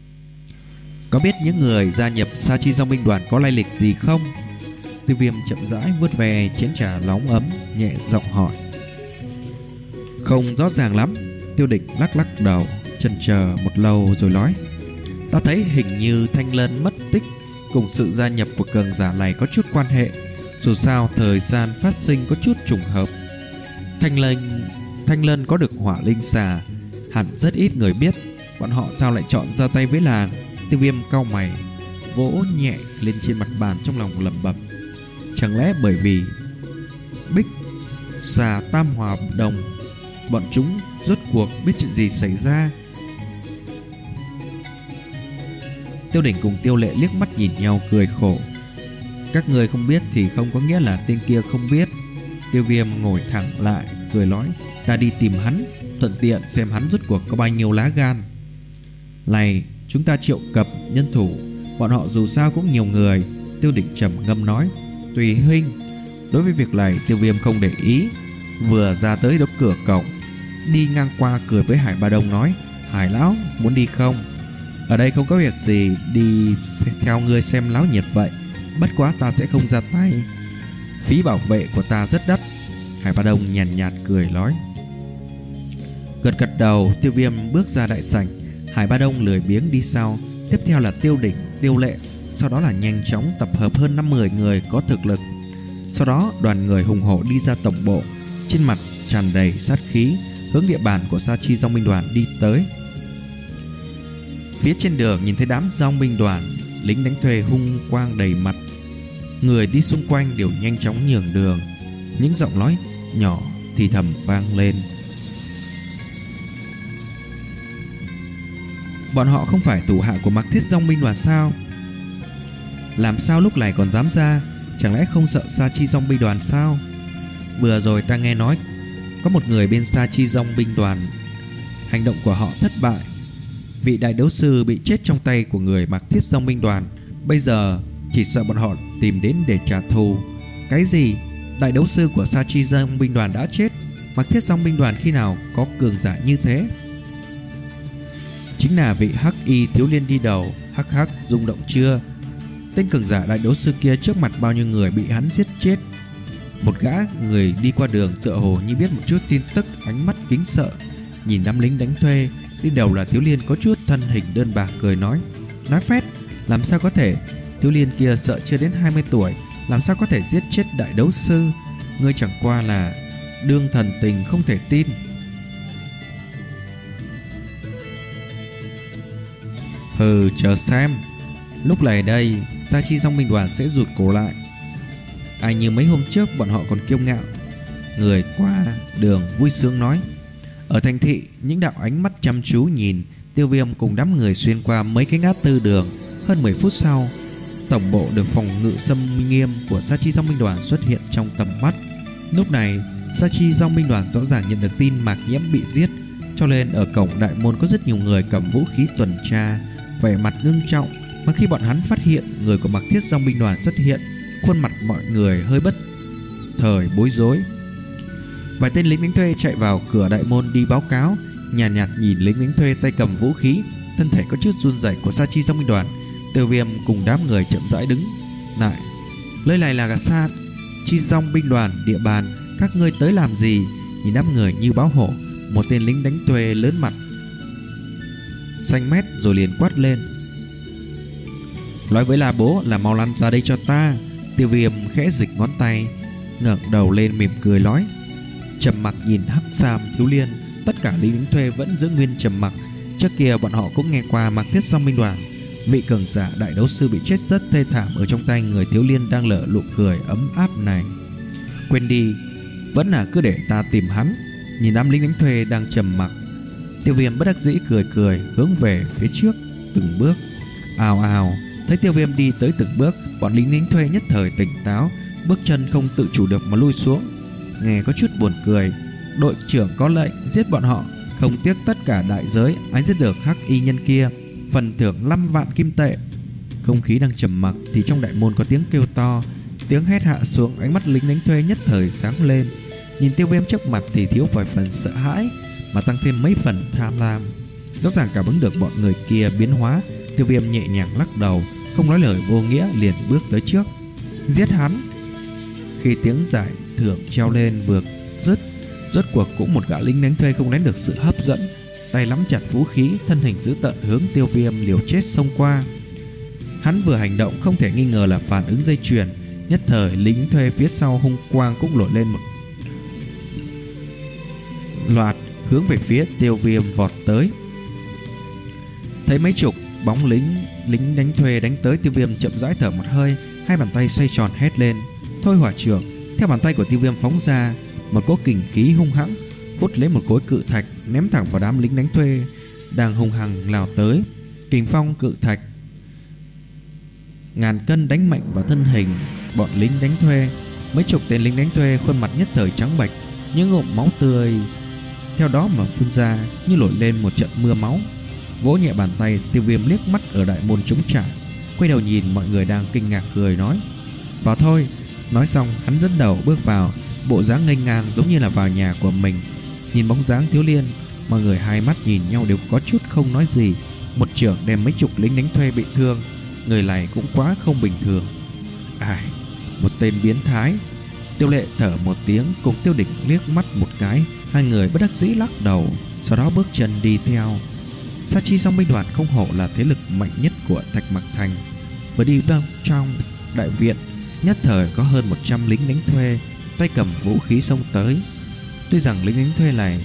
Có biết những người gia nhập Sa Chi Dòng binh đoàn có lai lịch gì không? Tiêu Viêm chậm rãi vuốt về chén trà nóng ấm, nhẹ giọng hỏi. Không rõ ràng lắm. Tiêu Đỉnh lắc lắc đầu, chần chờ một lâu rồi nói. Ta thấy hình như Thanh Lân mất tích cùng sự gia nhập của cường giả này có chút quan hệ. Dù sao thời gian phát sinh có chút trùng hợp. Thanh Lân Thanh Lân có được hỏa linh xà, hẳn rất ít người biết. Bọn họ sao lại chọn ra tay với làng? Tiêu Viêm cau mày, vỗ nhẹ lên trên mặt bàn, trong lòng lẩm bẩm. Chẳng lẽ bởi vì Bích xà tam hòa đồng, bọn chúng rốt cuộc biết chuyện gì xảy ra? Tiêu Đỉnh cùng Tiêu Lệ liếc mắt nhìn nhau cười khổ. Các người không biết thì không có nghĩa là tên kia không biết. Tiêu Viêm ngồi thẳng lại cười nói. Ta đi tìm hắn, thuận tiện xem hắn rốt cuộc có bao nhiêu lá gan. Này, chúng ta triệu tập nhân thủ, bọn họ dù sao cũng nhiều người. Tiêu Đỉnh trầm ngâm nói. Tùy huynh. Đối với việc này Tiêu Viêm không để ý. Vừa ra tới đó cửa cổng, đi ngang qua cười với Hải Ba Đông nói. Hải lão muốn đi không? Ở đây không có việc gì, đi theo ngươi xem láo nhiệt vậy. Bất quá ta sẽ không ra tay, phí bảo vệ của ta rất đắt. Hải Ba Đông nhàn nhạt, nhạt cười nói. Gật gật đầu, Tiêu Viêm bước ra đại sảnh. Hải Ba Đông lười biếng đi sau. Tiếp theo là Tiêu Đỉnh, Tiêu Lệ. Sau đó là nhanh chóng tập hợp hơn năm mươi người có thực lực. Sau đó đoàn người hùng hổ đi ra tổng bộ, trên mặt tràn đầy sát khí, hướng địa bàn của Sa Chi Dòng binh đoàn đi tới. Phía trên đường nhìn thấy đám dòng binh đoàn, lính đánh thuê hung quang đầy mặt. Người đi xung quanh đều nhanh chóng nhường đường. Những giọng nói nhỏ thì thầm vang lên. Bọn họ không phải thủ hạ của Mạc Thiết Dòng binh đoàn sao? Làm sao lúc này còn dám ra? Chẳng lẽ không sợ Sa Chi Dòng binh đoàn sao? Vừa rồi ta nghe nói có một người bên Sa Chi Dòng binh đoàn, hành động của họ thất bại. Vị đại đấu sư bị chết trong tay của người Mạc Thiết Dòng binh đoàn. Bây giờ chỉ sợ bọn họ tìm đến để trả thù. Cái gì? Đại đấu sư của Sa Chi Dòng binh đoàn đã chết? Mạc Thiết Dòng binh đoàn khi nào có cường giả như thế? Chính là vị hắc y thiếu niên đi đầu. Hắc hắc, rung động chưa? Tên cường giả đại đấu sư kia trước mặt bao nhiêu người bị hắn giết chết. Một gã người đi qua đường tựa hồ như biết một chút tin tức, ánh mắt kính sợ nhìn đám lính đánh thuê. Đi đầu là thiếu niên có chút thân hình đơn bạc, cười nói: Nói phét, làm sao có thể? Thiếu niên kia sợ chưa đến hai mươi tuổi, làm sao có thể giết chết đại đấu sư? Ngươi chẳng qua là đương thần tình, không thể tin. Hừ, chờ xem. Lúc này đây, Sa Chi Dòng binh đoàn sẽ rụt cổ lại. Ai như mấy hôm trước bọn họ còn kiêu ngạo. Người qua đường vui sướng nói. Ở thành thị, những đạo ánh mắt chăm chú nhìn Tiêu Viêm cùng đám người xuyên qua mấy cái ngã tư đường. Hơn mười phút sau, tổng bộ được phòng ngự xâm nghiêm của Sa Chi Dòng binh đoàn xuất hiện trong tầm mắt. Lúc này, Sa Chi Dòng binh đoàn rõ ràng nhận được tin Mạc Nhiễm bị giết, cho nên ở cổng đại môn có rất nhiều người cầm vũ khí tuần tra, vẻ mặt ngưng trọng. Mà khi bọn hắn phát hiện người của Mạc Thiết Dòng binh đoàn xuất hiện, khuôn mặt mọi người hơi bất thời bối rối. Vài tên lính đánh thuê chạy vào cửa đại môn đi báo cáo, nhàn nhạt, nhạt nhìn lính đánh thuê tay cầm vũ khí, thân thể có chút run rẩy của Sa Chi Dòng binh đoàn. Tiêu Viêm cùng đám người chậm rãi đứng lại. Nơi này là Sa Chi Dòng binh đoàn, địa bàn các ngươi tới làm gì? Nhìn đám người như báo hổ, một tên lính đánh thuê lớn mặt xanh mét rồi liền quát lên: Nói với La Bố là mau lăn ra đây cho ta. Tiêu Viêm khẽ dịch ngón tay, ngẩng đầu lên mỉm cười nói. Trầm mặc nhìn hắc sam thiếu niên. Tất cả lính đánh thuê vẫn giữ nguyên trầm mặc. Trước kia bọn họ cũng nghe qua Mạc Thiết Dòng binh đoàn, vị cường giả đại đấu sư bị chết rất thê thảm ở trong tay người thiếu niên đang lở nụ cười ấm áp này. Quên đi, vẫn là cứ để ta tìm hắn. Nhìn đám lính đánh thuê đang trầm mặc, Tiêu Viêm bất đắc dĩ cười cười, hướng về phía trước từng bước. Ào ào, thấy Tiêu Viêm đi tới từng bước, bọn lính đánh thuê nhất thời tỉnh táo, bước chân không tự chủ được mà lui xuống. Nghe có chút buồn cười. Đội trưởng có lệnh giết bọn họ, không tiếc tất cả đại giới, anh giết được hắc y nhân kia, phần thưởng năm vạn kim tệ. Không khí đang trầm mặc thì trong đại môn có tiếng kêu to, tiếng hét hạ xuống. Ánh mắt lính đánh thuê nhất thời sáng lên, nhìn Tiêu Viêm trước mặt thì thiếu vài phần sợ hãi, mà tăng thêm mấy phần tham lam. Rõ ràng cảm ứng được bọn người kia biến hóa. Tiêu Viêm nhẹ nhàng lắc đầu, không nói lời vô nghĩa, liền bước tới trước. Giết hắn. Khi tiếng giải thưởng treo lên vừa dứt, rốt cuộc cũng một gã lính đánh thuê không nén được sự hấp dẫn, tay nắm chặt vũ khí, thân hình dữ tợn hướng Tiêu Viêm liều chết xông qua. Hắn vừa hành động không thể nghi ngờ là phản ứng dây chuyền. Nhất thời lính đánh thuê phía sau hung quang cũng nổi lên một loạt, hướng về phía Tiêu Viêm vọt tới. Thấy mấy chục bóng lính lính đánh thuê đánh tới, Tiêu Viêm chậm rãi thở một hơi, hai bàn tay xoay tròn hét lên: Thôi hỏa trưởng. Theo bàn tay của Tiêu Viêm phóng ra, một cỗ kình khí hung hãng hút lấy một khối cự thạch, ném thẳng vào đám lính đánh thuê đang hung hăng lao tới. Kình phong cự thạch ngàn cân đánh mạnh vào thân hình bọn lính đánh thuê. Mấy chục tên lính đánh thuê khuôn mặt nhất thời trắng bệch, những ngụm máu tươi theo đó mà phun ra như nổi lên một trận mưa máu. Vỗ nhẹ bàn tay, Tiêu Viêm liếc mắt ở đại môn trống trải, quay đầu nhìn mọi người đang kinh ngạc cười nói: Vào thôi. Nói xong hắn dẫn đầu bước vào, bộ dáng nghênh ngang giống như là vào nhà của mình. Nhìn bóng dáng thiếu niên, mọi người hai mắt nhìn nhau đều có chút không nói gì. Một trưởng đem mấy chục lính đánh thuê bị thương, người này cũng quá không bình thường. Ai, một tên biến thái. Tiêu Lệ thở một tiếng, cùng Tiêu Đỉnh liếc mắt một cái, hai người bất đắc dĩ lắc đầu, sau đó bước chân đi theo. Sa Chi Dòng binh đoàn không hổ là thế lực mạnh nhất của Thạch Mặc Thành. Vừa đi vào trong đại viện, nhất thời có hơn một trăm lính đánh thuê tay cầm vũ khí xông tới. Tuy rằng lính đánh thuê này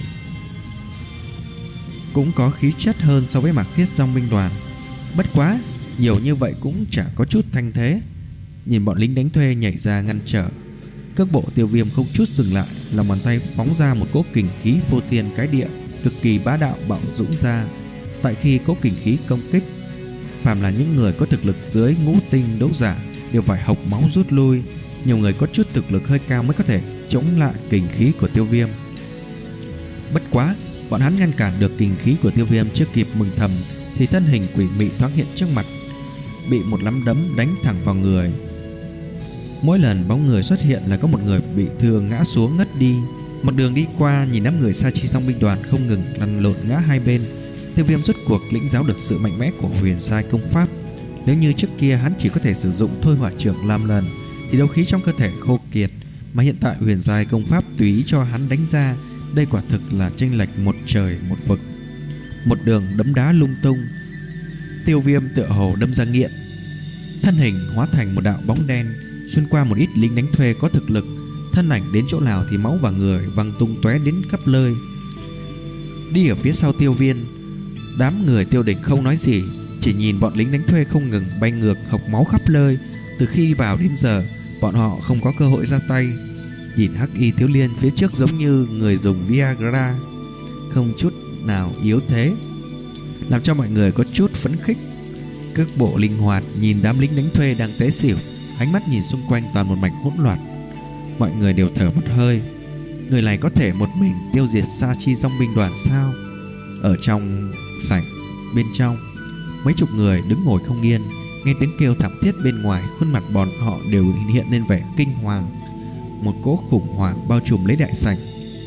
cũng có khí chất hơn so với Mạc Thiết Dòng binh đoàn, bất quá nhiều như vậy cũng chả có chút thanh thế. Nhìn bọn lính đánh thuê nhảy ra ngăn trở, cước bộ Tiêu Viêm không chút dừng lại, lòng bàn tay phóng ra một cỗ kình khí vô thiên cái địa, cực kỳ bá đạo bạo dũng ra. Tại khi cỗ kình khí công kích, phàm là những người có thực lực dưới ngũ tinh đấu giả đều phải hộc máu rút lui. Nhiều người có chút thực lực hơi cao mới có thể chống lại kình khí của Tiêu Viêm. Bất quá, bọn hắn ngăn cản được kình khí của Tiêu Viêm chưa kịp mừng thầm thì thân hình quỷ mị thoáng hiện trước mặt, bị một nắm đấm đánh thẳng vào người. Mỗi lần bóng người xuất hiện là có một người bị thương ngã xuống ngất đi. Một đường đi qua, nhìn đám người Sa Chi Dòng binh đoàn không ngừng lăn lộn ngã hai bên, Tiêu Viêm rốt cuộc lĩnh giáo được sự mạnh mẽ của huyền giai công pháp. Nếu như trước kia hắn chỉ có thể sử dụng thôi hỏa trưởng làm lần thì đấu khí trong cơ thể khô kiệt, mà hiện tại huyền giai công pháp tùy ý cho hắn đánh ra, đây quả thực là chênh lệch một trời một vực. Một đường đấm đá lung tung, Tiêu Viêm tựa hồ đâm ra nghiện, thân hình hóa thành một đạo bóng đen xuyên qua một ít lính đánh thuê có thực lực. Thân ảnh đến chỗ nào thì máu và người văng tung tóe đến khắp nơi. Đi ở phía sau Tiêu Viêm, đám người Tiêu Đỉnh không nói gì, chỉ nhìn bọn lính đánh thuê không ngừng bay ngược hộc máu khắp nơi. Từ khi vào đến giờ, bọn họ không có cơ hội ra tay. Nhìn Hắc Y thiếu liên phía trước giống như người dùng Viagra, không chút nào yếu thế, làm cho mọi người có chút phấn khích. Cước bộ linh hoạt nhìn đám lính đánh thuê đang té xỉu, ánh mắt nhìn xung quanh toàn một mảnh hỗn loạn. Mọi người đều thở một hơi. Người này có thể một mình tiêu diệt Sa Chi Dòng binh đoàn sao? Ở trong sảnh bên trong, mấy chục người đứng ngồi không yên, nghe tiếng kêu thảm thiết bên ngoài, khuôn mặt bọn họ đều hiện lên vẻ kinh hoàng. Một cỗ khủng hoảng bao trùm lấy đại sảnh.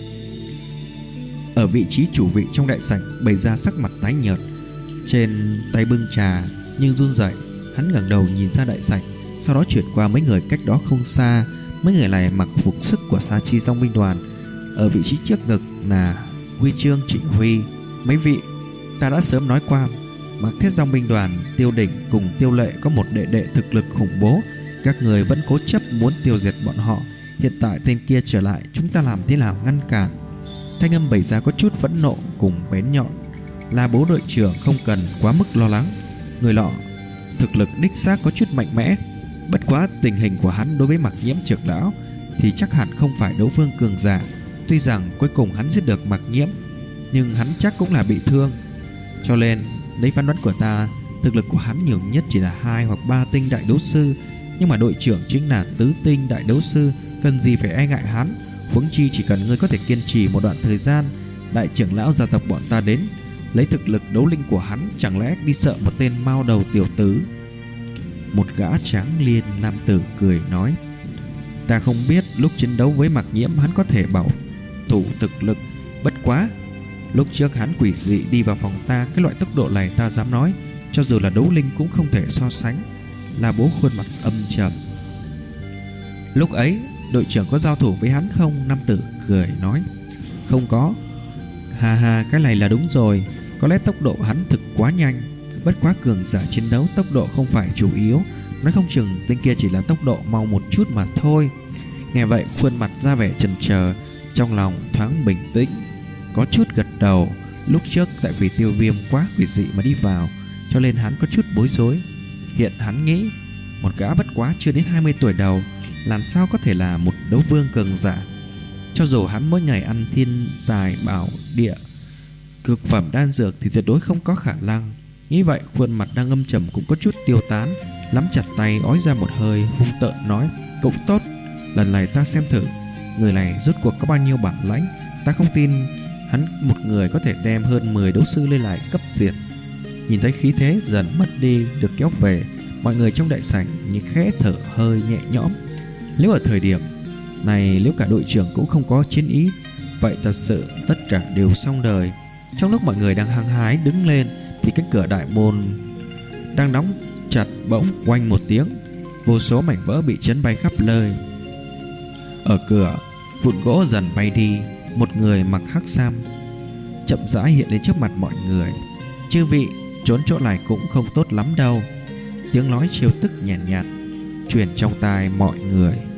Ở vị trí chủ vị trong đại sảnh bày ra sắc mặt tái nhợt, trên tay bưng trà nhưng run rẩy. Hắn ngẩng đầu nhìn ra đại sảnh, sau đó chuyển qua mấy người cách đó không xa. Mấy người này mặc phục sức của Sa Chi Dòng binh đoàn. Ở vị trí trước ngực là huy chương chỉ huy. Mấy vị ta đã sớm nói qua, Mặc Thiết Dòng binh đoàn Tiêu Đỉnh cùng Tiêu Lệ có một đệ đệ thực lực khủng bố. Các người vẫn cố chấp muốn tiêu diệt bọn họ. Hiện tại tên kia trở lại, chúng ta làm thế nào ngăn cản? Thanh âm bày ra có chút phẫn nộ cùng bén nhọn. Là bố đội trưởng không cần quá mức lo lắng. Người lọ thực lực đích xác có chút mạnh mẽ, bất quá tình hình của hắn đối với Mặc Nhiễm trưởng lão thì chắc hẳn không phải đấu vương cường giả. Tuy rằng cuối cùng hắn giết được Mặc Nhiễm, nhưng hắn chắc cũng là bị thương. Cho nên lấy phán đoán của ta, thực lực của hắn nhiều nhất chỉ là hai hoặc ba tinh đại đấu sư. Nhưng mà đội trưởng chính là tứ tinh đại đấu sư, cần gì phải e ngại hắn? Huống chi chỉ cần ngươi có thể kiên trì một đoạn thời gian, đại trưởng lão gia tộc bọn ta đến, lấy thực lực đấu linh của hắn, chẳng lẽ đi sợ một tên mao đầu tiểu tứ? Một gã tráng niên nam tử cười nói: ta không biết lúc chiến đấu với Mặc Nhiễm hắn có thể bảo thủ thực lực, bất quá lúc trước hắn quỷ dị đi vào phòng ta, cái loại tốc độ này ta dám nói cho dù là đấu linh cũng không thể so sánh. Là bố khuôn mặt âm trầm: lúc ấy đội trưởng có giao thủ với hắn không? Nam tử cười nói: không có. Hà hà, cái này là đúng rồi, có lẽ tốc độ hắn thực quá nhanh. Bất quá cường giả chiến đấu tốc độ không phải chủ yếu, nói không chừng tên kia chỉ là tốc độ mau một chút mà thôi. Nghe vậy khuôn mặt ra vẻ chần chờ, trong lòng thoáng bình tĩnh, có chút gật đầu. Lúc trước tại vì Tiêu Viêm quá quỷ dị mà đi vào, cho nên hắn có chút bối rối. Hiện hắn nghĩ, một gã bất quá chưa đến hai mươi tuổi đầu làm sao có thể là một đấu vương cường giả? Cho dù hắn mỗi ngày ăn thiên tài bảo địa cực phẩm đan dược thì tuyệt đối không có khả năng. Nghĩ vậy khuôn mặt đang âm trầm cũng có chút tiêu tán, nắm chặt tay ói ra một hơi, hung tợn nói: cũng tốt, lần này ta xem thử người này rốt cuộc có bao nhiêu bản lãnh. Ta không tin hắn một người có thể đem hơn mười đấu sư lên lại cấp diệt. Nhìn thấy khí thế dần mất đi được kéo về, mọi người trong đại sảnh như khẽ thở hơi nhẹ nhõm. Nếu ở thời điểm này, nếu cả đội trưởng cũng không có chiến ý, vậy thật sự tất cả đều xong đời. Trong lúc mọi người đang hăng hái đứng lên thì cánh cửa đại môn đang đóng chặt bỗng oanh một tiếng, vô số mảnh vỡ bị chấn bay khắp nơi. Ở cửa, vụn gỗ dần bay đi. Một người mặc hắc sam chậm rãi hiện lên trước mặt mọi người: chư vị, trốn chỗ này cũng không tốt lắm đâu. Tiếng nói trêu tức nhàn nhạt, nhạt truyền trong tai mọi người.